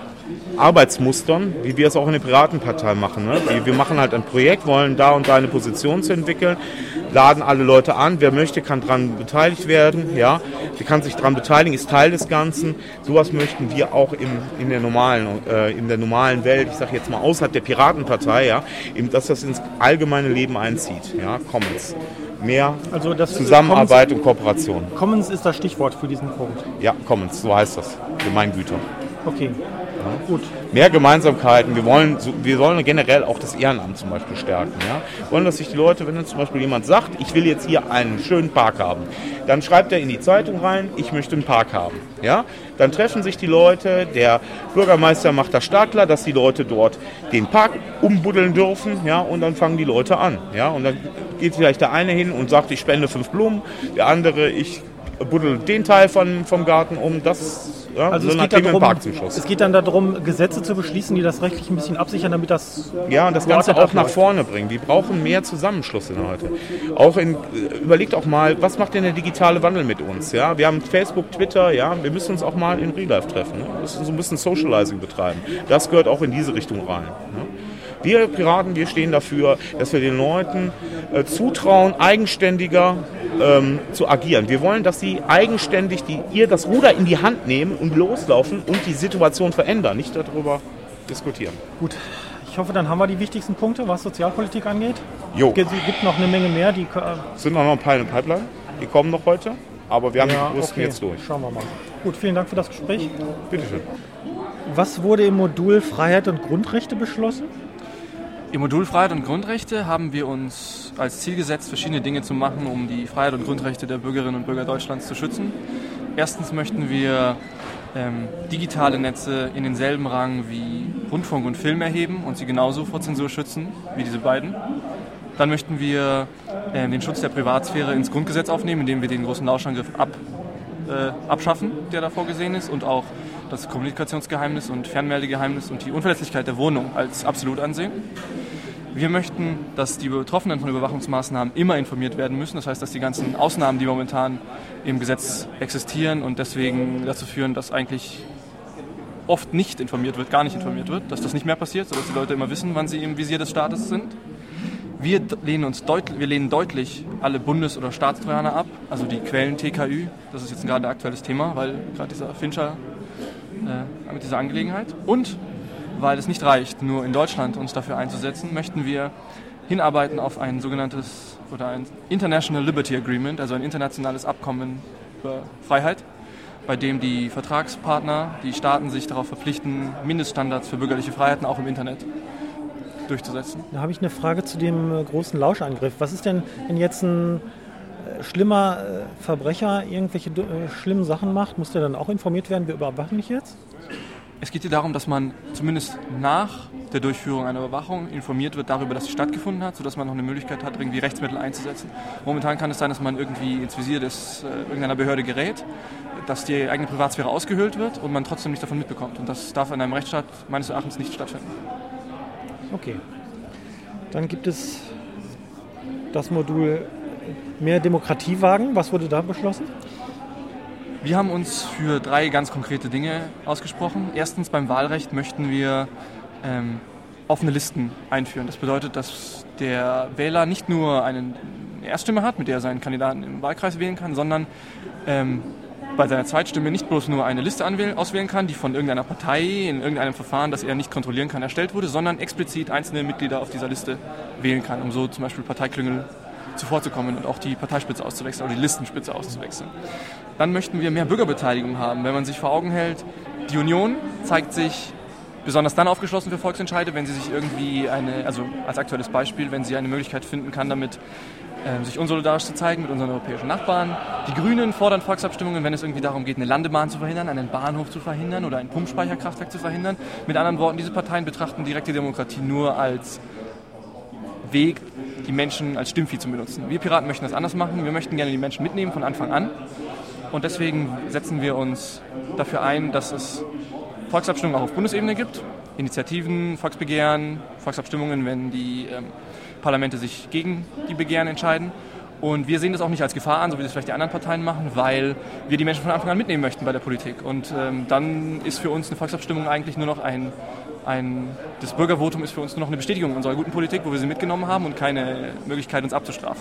Speaker 8: Arbeitsmustern, wie wir es auch in der Piratenpartei machen. Ne? Wir machen halt ein Projekt, wollen da und da eine Position zu entwickeln, laden alle Leute an, wer möchte, kann daran beteiligt werden, ja, der kann sich daran beteiligen, ist Teil des Ganzen. Sowas möchten wir auch im, in, der normalen, äh, in der normalen Welt, ich sage jetzt mal außerhalb der Piratenpartei, ja, eben, dass das ins allgemeine Leben einzieht. Ja? Commons. Mehr
Speaker 2: also das
Speaker 8: Zusammenarbeit
Speaker 2: Commons,
Speaker 8: und Kooperation.
Speaker 2: Commons ist das Stichwort für diesen Punkt.
Speaker 8: Ja, Commons, so heißt das. Gemeingüter.
Speaker 2: Okay. Ja, gut.
Speaker 8: Mehr Gemeinsamkeiten. Wir wollen, wir wollen generell auch das Ehrenamt zum Beispiel stärken. Ja? Wir wollen, dass sich die Leute, wenn zum Beispiel jemand sagt, ich will jetzt hier einen schönen Park haben, dann schreibt er in die Zeitung rein, ich möchte einen Park haben. Ja? Dann treffen sich die Leute, der Bürgermeister macht das Startklar, dass die Leute dort den Park umbuddeln dürfen, ja? Und dann fangen die Leute an. Ja? Und dann geht vielleicht der eine hin und sagt, ich spende fünf Blumen, der andere, ich buddel den Teil von, vom Garten um, das ja,
Speaker 2: also
Speaker 8: so
Speaker 2: es, geht darum, es geht dann darum, Gesetze zu beschließen, die das rechtlich ein bisschen absichern, damit das...
Speaker 8: Ja, und das Ganze auch abläuft. Nach vorne bringen. Wir brauchen mehr Zusammenschlüsse heute. Auch in, überlegt auch mal, was macht denn der digitale Wandel mit uns? Ja? Wir haben Facebook, Twitter, ja, wir müssen uns auch mal in Real Life treffen. Ne? Wir müssen so ein bisschen Socializing betreiben. Das gehört auch in diese Richtung rein. Ne? Wir Piraten, wir stehen dafür, dass wir den Leuten äh, zutrauen, eigenständiger ähm, zu agieren. Wir wollen, dass sie eigenständig die, ihr das Ruder in die Hand nehmen und loslaufen und die Situation verändern, nicht darüber diskutieren.
Speaker 2: Gut, ich hoffe, dann haben wir die wichtigsten Punkte, was Sozialpolitik angeht.
Speaker 8: Jo.
Speaker 2: Es gibt noch eine Menge mehr. Die
Speaker 8: es sind noch ein paar in der Pipeline, die kommen noch heute, aber wir haben
Speaker 2: ja,
Speaker 8: die größten
Speaker 2: okay.
Speaker 8: jetzt durch.
Speaker 2: Schauen wir mal. Gut, vielen Dank für das Gespräch.
Speaker 8: Bitteschön.
Speaker 2: Was wurde im Modul Freiheit und Grundrechte beschlossen?
Speaker 10: Im Modul Freiheit und Grundrechte haben wir uns als Ziel gesetzt, verschiedene Dinge zu machen, um die Freiheit und Grundrechte der Bürgerinnen und Bürger Deutschlands zu schützen. Erstens möchten wir ähm, digitale Netze in denselben Rang wie Rundfunk und Film erheben und sie genauso vor Zensur schützen wie diese beiden. Dann möchten wir äh, den Schutz der Privatsphäre ins Grundgesetz aufnehmen, indem wir den großen Lauschangriff ab, äh, abschaffen, der da vorgesehen ist, und auch das Kommunikationsgeheimnis und Fernmeldegeheimnis und die Unverletzlichkeit der Wohnung als absolut ansehen. Wir möchten, dass die Betroffenen von Überwachungsmaßnahmen immer informiert werden müssen. Das heißt, dass die ganzen Ausnahmen, die momentan im Gesetz existieren und deswegen dazu führen, dass eigentlich oft nicht informiert wird, gar nicht informiert wird, dass das nicht mehr passiert, sodass die Leute immer wissen, wann sie im Visier des Staates sind. Wir lehnen, uns deut- wir lehnen deutlich alle Bundes- oder Staatstrojaner ab, also die Quellen T K Ü. Das ist jetzt gerade ein aktuelles Thema, weil gerade dieser Fincher äh, mit dieser Angelegenheit. Und weil es nicht reicht, nur in Deutschland uns dafür einzusetzen, möchten wir hinarbeiten auf ein sogenanntes oder ein International Liberty Agreement, also ein internationales Abkommen über Freiheit, bei dem die Vertragspartner, die Staaten sich darauf verpflichten, Mindeststandards für bürgerliche Freiheiten auch im Internet durchzusetzen.
Speaker 2: Da habe ich eine Frage zu dem großen Lauschangriff. Was ist denn, wenn jetzt ein schlimmer Verbrecher irgendwelche schlimmen Sachen macht, muss der dann auch informiert werden, wir überwachen dich jetzt?
Speaker 10: Es geht hier darum, dass man zumindest nach der Durchführung einer Überwachung informiert wird darüber, dass sie stattgefunden hat, sodass man noch eine Möglichkeit hat, irgendwie Rechtsmittel einzusetzen. Momentan kann es sein, dass man irgendwie ins Visier des, äh, irgendeiner Behörde gerät, dass die eigene Privatsphäre ausgehöhlt wird und man trotzdem nichts davon mitbekommt. Und das darf in einem Rechtsstaat meines Erachtens nicht stattfinden.
Speaker 2: Okay. Dann gibt es das Modul mehr Demokratie wagen. Was wurde da beschlossen?
Speaker 10: Wir haben uns für drei ganz konkrete Dinge ausgesprochen. Erstens, beim Wahlrecht möchten wir ähm, offene Listen einführen. Das bedeutet, dass der Wähler nicht nur eine Erststimme hat, mit der er seinen Kandidaten im Wahlkreis wählen kann, sondern ähm, bei seiner Zweitstimme nicht bloß nur eine Liste anwählen, auswählen kann, die von irgendeiner Partei in irgendeinem Verfahren, das er nicht kontrollieren kann, erstellt wurde, sondern explizit einzelne Mitglieder auf dieser Liste wählen kann, um so zum Beispiel Parteiklüngel zuvorzukommen und auch die Parteispitze auszuwechseln oder die Listenspitze auszuwechseln. Dann möchten wir mehr Bürgerbeteiligung haben. Wenn man sich vor Augen hält, die Union zeigt sich besonders dann aufgeschlossen für Volksentscheide, wenn sie sich irgendwie eine, also als aktuelles Beispiel, wenn sie eine Möglichkeit finden kann, damit äh, sich unsolidarisch zu zeigen mit unseren europäischen Nachbarn. Die Grünen fordern Volksabstimmungen, wenn es irgendwie darum geht, eine Landebahn zu verhindern, einen Bahnhof zu verhindern oder ein Pumpspeicherkraftwerk zu verhindern. Mit anderen Worten, diese Parteien betrachten direkte Demokratie nur als Weg, die Menschen als Stimmvieh zu benutzen. Wir Piraten möchten das anders machen. Wir möchten gerne die Menschen mitnehmen von Anfang an. Und deswegen setzen wir uns dafür ein, dass es Volksabstimmungen auch auf Bundesebene gibt. Initiativen, Volksbegehren, Volksabstimmungen, wenn die ähm, Parlamente sich gegen die Begehren entscheiden. Und wir sehen das auch nicht als Gefahr an, so wie das vielleicht die anderen Parteien machen, weil wir die Menschen von Anfang an mitnehmen möchten bei der Politik. Und ähm, dann ist für uns eine Volksabstimmung eigentlich nur noch ein, ein, das Bürgervotum ist für uns nur noch eine Bestätigung unserer guten Politik, wo wir sie mitgenommen haben und keine Möglichkeit, uns abzustrafen.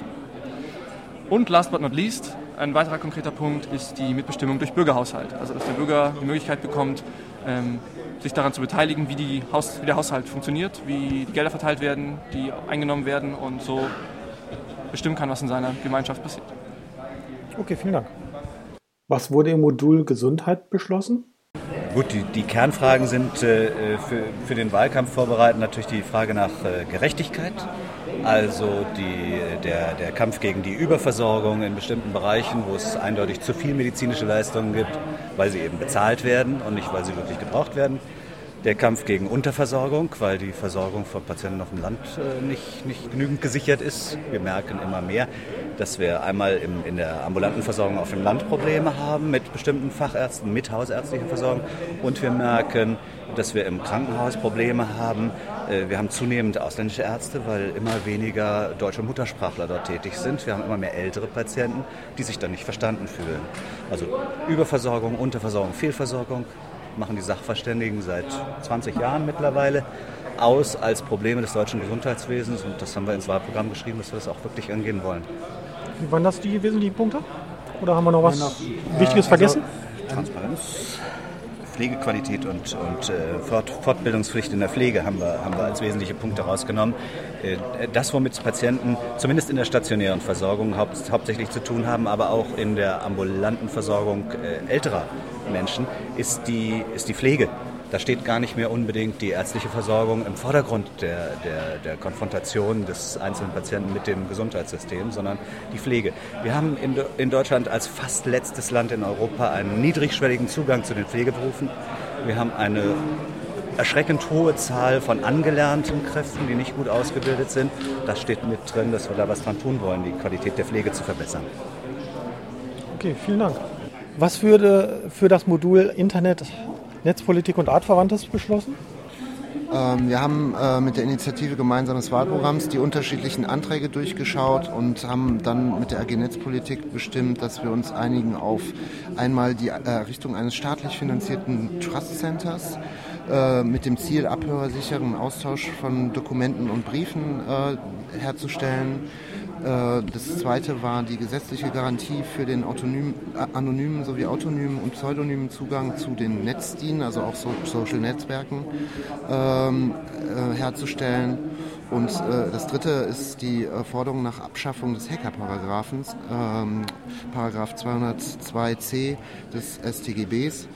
Speaker 10: Und last but not least, ein weiterer konkreter Punkt ist die Mitbestimmung durch Bürgerhaushalt. Also dass der Bürger die Möglichkeit bekommt, ähm, sich daran zu beteiligen, wie, die Haus, wie der Haushalt funktioniert, wie die Gelder verteilt werden, die eingenommen werden und so bestimmen kann, was in seiner Gemeinschaft passiert.
Speaker 2: Okay, vielen Dank. Was wurde im Modul Gesundheit beschlossen?
Speaker 11: Gut, die, die Kernfragen sind äh, für, für den Wahlkampf vorbereitend natürlich die Frage nach äh, Gerechtigkeit, also die, der, der Kampf gegen die Überversorgung in bestimmten Bereichen, wo es eindeutig zu viel medizinische Leistungen gibt, weil sie eben bezahlt werden und nicht, weil sie wirklich gebraucht werden. Der Kampf gegen Unterversorgung, weil die Versorgung von Patienten auf dem Land äh, nicht, nicht genügend gesichert ist. Wir merken immer mehr, dass wir einmal im, in der ambulanten Versorgung auf dem Land Probleme haben mit bestimmten Fachärzten, mit hausärztlicher Versorgung. Und wir merken, dass wir im Krankenhaus Probleme haben. Äh, wir haben zunehmend ausländische Ärzte, weil immer weniger deutsche Muttersprachler dort tätig sind. Wir haben immer mehr ältere Patienten, die sich dann nicht verstanden fühlen. Also Überversorgung, Unterversorgung, Fehlversorgung machen die Sachverständigen seit zwanzig Jahren mittlerweile aus als Probleme des deutschen Gesundheitswesens. Und das haben wir ins Wahlprogramm geschrieben, dass wir das auch wirklich angehen wollen.
Speaker 2: Waren das die wesentlichen Punkte? Oder haben wir noch was
Speaker 11: noch,
Speaker 2: Wichtiges
Speaker 11: äh,
Speaker 2: vergessen?
Speaker 11: Also Transparenz, Pflegequalität und, und äh, Fort, Fortbildungspflicht in der Pflege haben wir, haben wir als wesentliche Punkte rausgenommen. Äh, das, womit Patienten zumindest in der stationären Versorgung haupt, hauptsächlich zu tun haben, aber auch in der ambulanten Versorgung äh, älterer Menschen, ist die, ist die Pflege. Da steht gar nicht mehr unbedingt die ärztliche Versorgung im Vordergrund der, der, der Konfrontation des einzelnen Patienten mit dem Gesundheitssystem, sondern die Pflege. Wir haben in, in Deutschland als fast letztes Land in Europa einen niedrigschwelligen Zugang zu den Pflegeberufen. Wir haben eine erschreckend hohe Zahl von angelernten Kräften, die nicht gut ausgebildet sind. Das steht mit drin, dass wir da was dran tun wollen, die Qualität der Pflege zu verbessern.
Speaker 2: Okay, vielen Dank. Was würde für das Modul Internet, Netzpolitik und Artverwandtes beschlossen?
Speaker 12: Ähm, wir haben äh, mit der Initiative Gemeinsames Wahlprogramms die unterschiedlichen Anträge durchgeschaut und haben dann mit der A G Netzpolitik bestimmt, dass wir uns einigen auf einmal die Errichtung eines staatlich finanzierten Trust Centers äh, mit dem Ziel, abhörsicheren Austausch von Dokumenten und Briefen äh, herzustellen. Das zweite war die gesetzliche Garantie für den autonym, anonymen sowie autonomen und pseudonymen Zugang zu den Netzdiensten, also auch so Social Netzwerken, ähm, äh, herzustellen. Und äh, das dritte ist die äh, Forderung nach Abschaffung des Hacker-Paragraphens, ähm, Paragraph zweihundertzwei c des S t G Bs.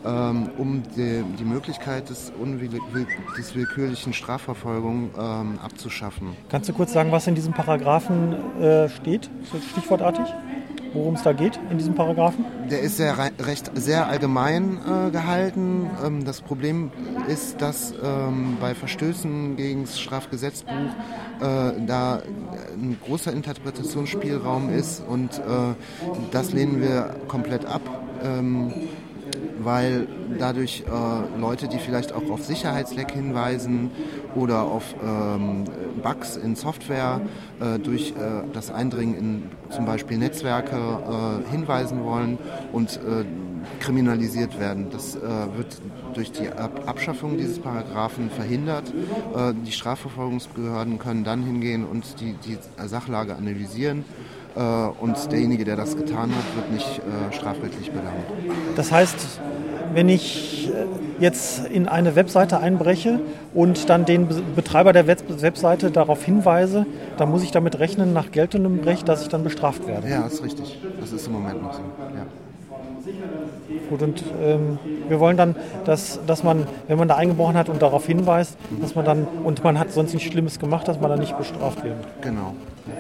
Speaker 12: Um die, die Möglichkeit des, unwill- des willkürlichen Strafverfolgung ähm, abzuschaffen.
Speaker 2: Kannst du kurz sagen, was in diesem Paragraphen äh, steht, so stichwortartig? worum es da geht in diesem Paragraphen?
Speaker 12: Der ist sehr, recht, sehr allgemein äh, gehalten. Ähm, das Problem ist, dass ähm, bei Verstößen gegen das Strafgesetzbuch äh, da ein großer Interpretationsspielraum ist und äh, das lehnen wir komplett ab. Ähm, weil dadurch äh, Leute, die vielleicht auch auf Sicherheitsleck hinweisen oder auf ähm, Bugs in Software äh, durch äh, das Eindringen in zum Beispiel Netzwerke äh, hinweisen wollen und äh, kriminalisiert werden. Das äh, wird durch die Ab- Abschaffung dieses Paragraphen verhindert. Äh, die Strafverfolgungsbehörden können dann hingehen und die, die Sachlage analysieren. Und derjenige, der das getan hat, wird nicht äh, strafrechtlich belangt.
Speaker 2: Das heißt, wenn ich jetzt in eine Webseite einbreche und dann den Betreiber der Web- Webseite darauf hinweise, dann muss ich damit rechnen, nach geltendem Recht, dass ich dann bestraft werde.
Speaker 12: Ja, das ist richtig. Das ist im Moment noch so. Ja.
Speaker 2: Gut, und ähm, wir wollen dann, dass, dass man, wenn man da eingebrochen hat und darauf hinweist, dass man dann, und man hat sonst nichts Schlimmes gemacht, dass man dann nicht bestraft wird.
Speaker 12: Genau.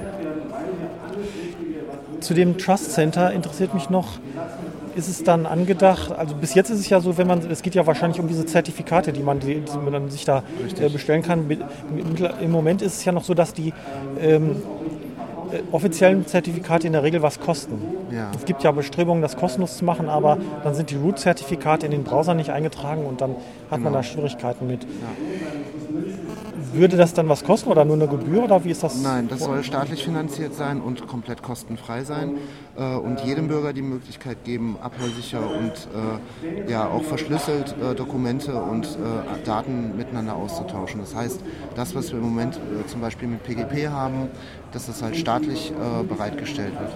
Speaker 2: Zu dem Trust Center interessiert mich noch, ist es dann angedacht, also bis jetzt ist es ja so, wenn man, es geht ja wahrscheinlich um diese Zertifikate, die man, die, die man dann sich da äh, bestellen kann. Im Moment ist es ja noch so, dass die ähm, offiziellen Zertifikate in der Regel was kosten.
Speaker 12: Ja.
Speaker 2: Es gibt ja Bestrebungen, das kostenlos zu machen, aber dann sind die Root-Zertifikate in den Browser nicht eingetragen und dann hat
Speaker 12: genau.
Speaker 2: man da Schwierigkeiten mit.
Speaker 12: Ja.
Speaker 2: Würde das dann was kosten oder nur eine Gebühr oder wie ist das?
Speaker 12: Nein, das soll staatlich finanziert sein und komplett kostenfrei sein äh, und jedem Bürger die Möglichkeit geben, abhörsicher und äh, ja auch verschlüsselt äh, Dokumente und äh, Daten miteinander auszutauschen. Das heißt, das, was wir im Moment äh, zum Beispiel mit P G P haben, dass das halt staatlich äh, bereitgestellt wird.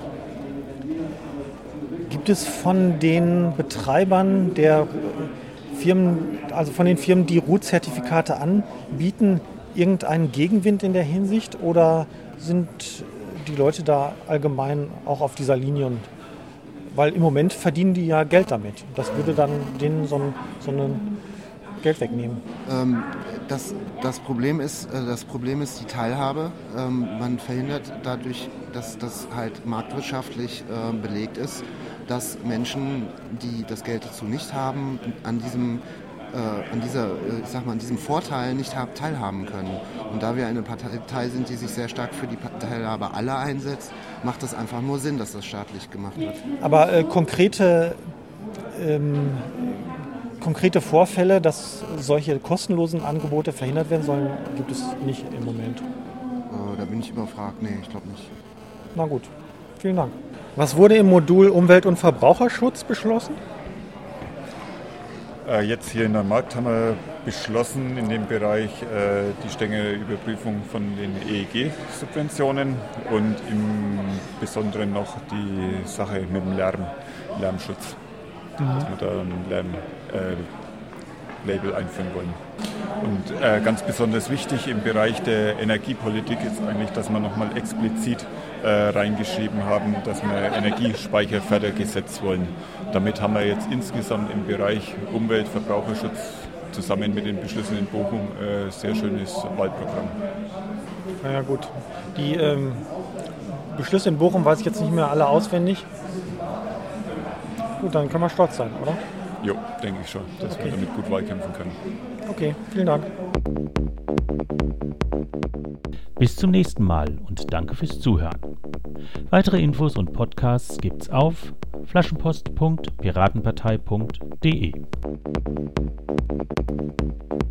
Speaker 2: Gibt es von den Betreibern der Firmen, also von den Firmen, die Root-Zertifikate anbieten, irgendeinen Gegenwind in der Hinsicht oder sind die Leute da allgemein auch auf dieser Linie? Und, weil im Moment verdienen die ja Geld damit. Das würde dann denen so ein, so ein Geld wegnehmen.
Speaker 12: Ähm, das, das, Problem ist, äh, das Problem ist die Teilhabe. Ähm, man verhindert dadurch, dass das halt marktwirtschaftlich äh, belegt ist, dass Menschen, die das Geld dazu nicht haben, an diesem Äh, an, dieser, äh, ich sag mal, an diesem Vorteil nicht hab, teilhaben können. Und da wir eine Partei sind, die sich sehr stark für die Teilhabe aller einsetzt, macht es einfach nur Sinn, dass das staatlich gemacht wird.
Speaker 2: Aber äh, konkrete, ähm, konkrete Vorfälle, dass solche kostenlosen Angebote verhindert werden sollen, gibt es nicht im Moment.
Speaker 12: Äh, da bin ich überfragt. Nee, ich glaube nicht.
Speaker 2: Na gut, vielen Dank. Was wurde im Modul Umwelt- und Verbraucherschutz beschlossen?
Speaker 9: Jetzt hier in der Markt haben wir beschlossen, in dem Bereich äh, die strenge Überprüfung von den E E G-Subventionen und im Besonderen noch die Sache mit dem Lärm, Lärmschutz, mhm. dass wir da ein Lärm-Label äh, einführen wollen. Und äh, ganz besonders wichtig im Bereich der Energiepolitik ist eigentlich, dass wir nochmal explizit äh, reingeschrieben haben, dass wir Energiespeicherfördergesetz wollen. Damit haben wir jetzt insgesamt im Bereich Umwelt, Verbraucherschutz zusammen mit den Beschlüssen in Bochum ein äh, sehr schönes Wahlprogramm.
Speaker 2: Na ja gut, die ähm, Beschlüsse in Bochum weiß ich jetzt nicht mehr alle auswendig. Gut, dann können wir stolz sein, oder?
Speaker 9: Jo, denke ich schon, dass okay. wir damit gut wahlkämpfen können.
Speaker 2: Okay, vielen Dank.
Speaker 13: Bis zum nächsten Mal und danke fürs Zuhören. Weitere Infos und Podcasts gibt's auf flaschenpost punkt piratenpartei punkt de.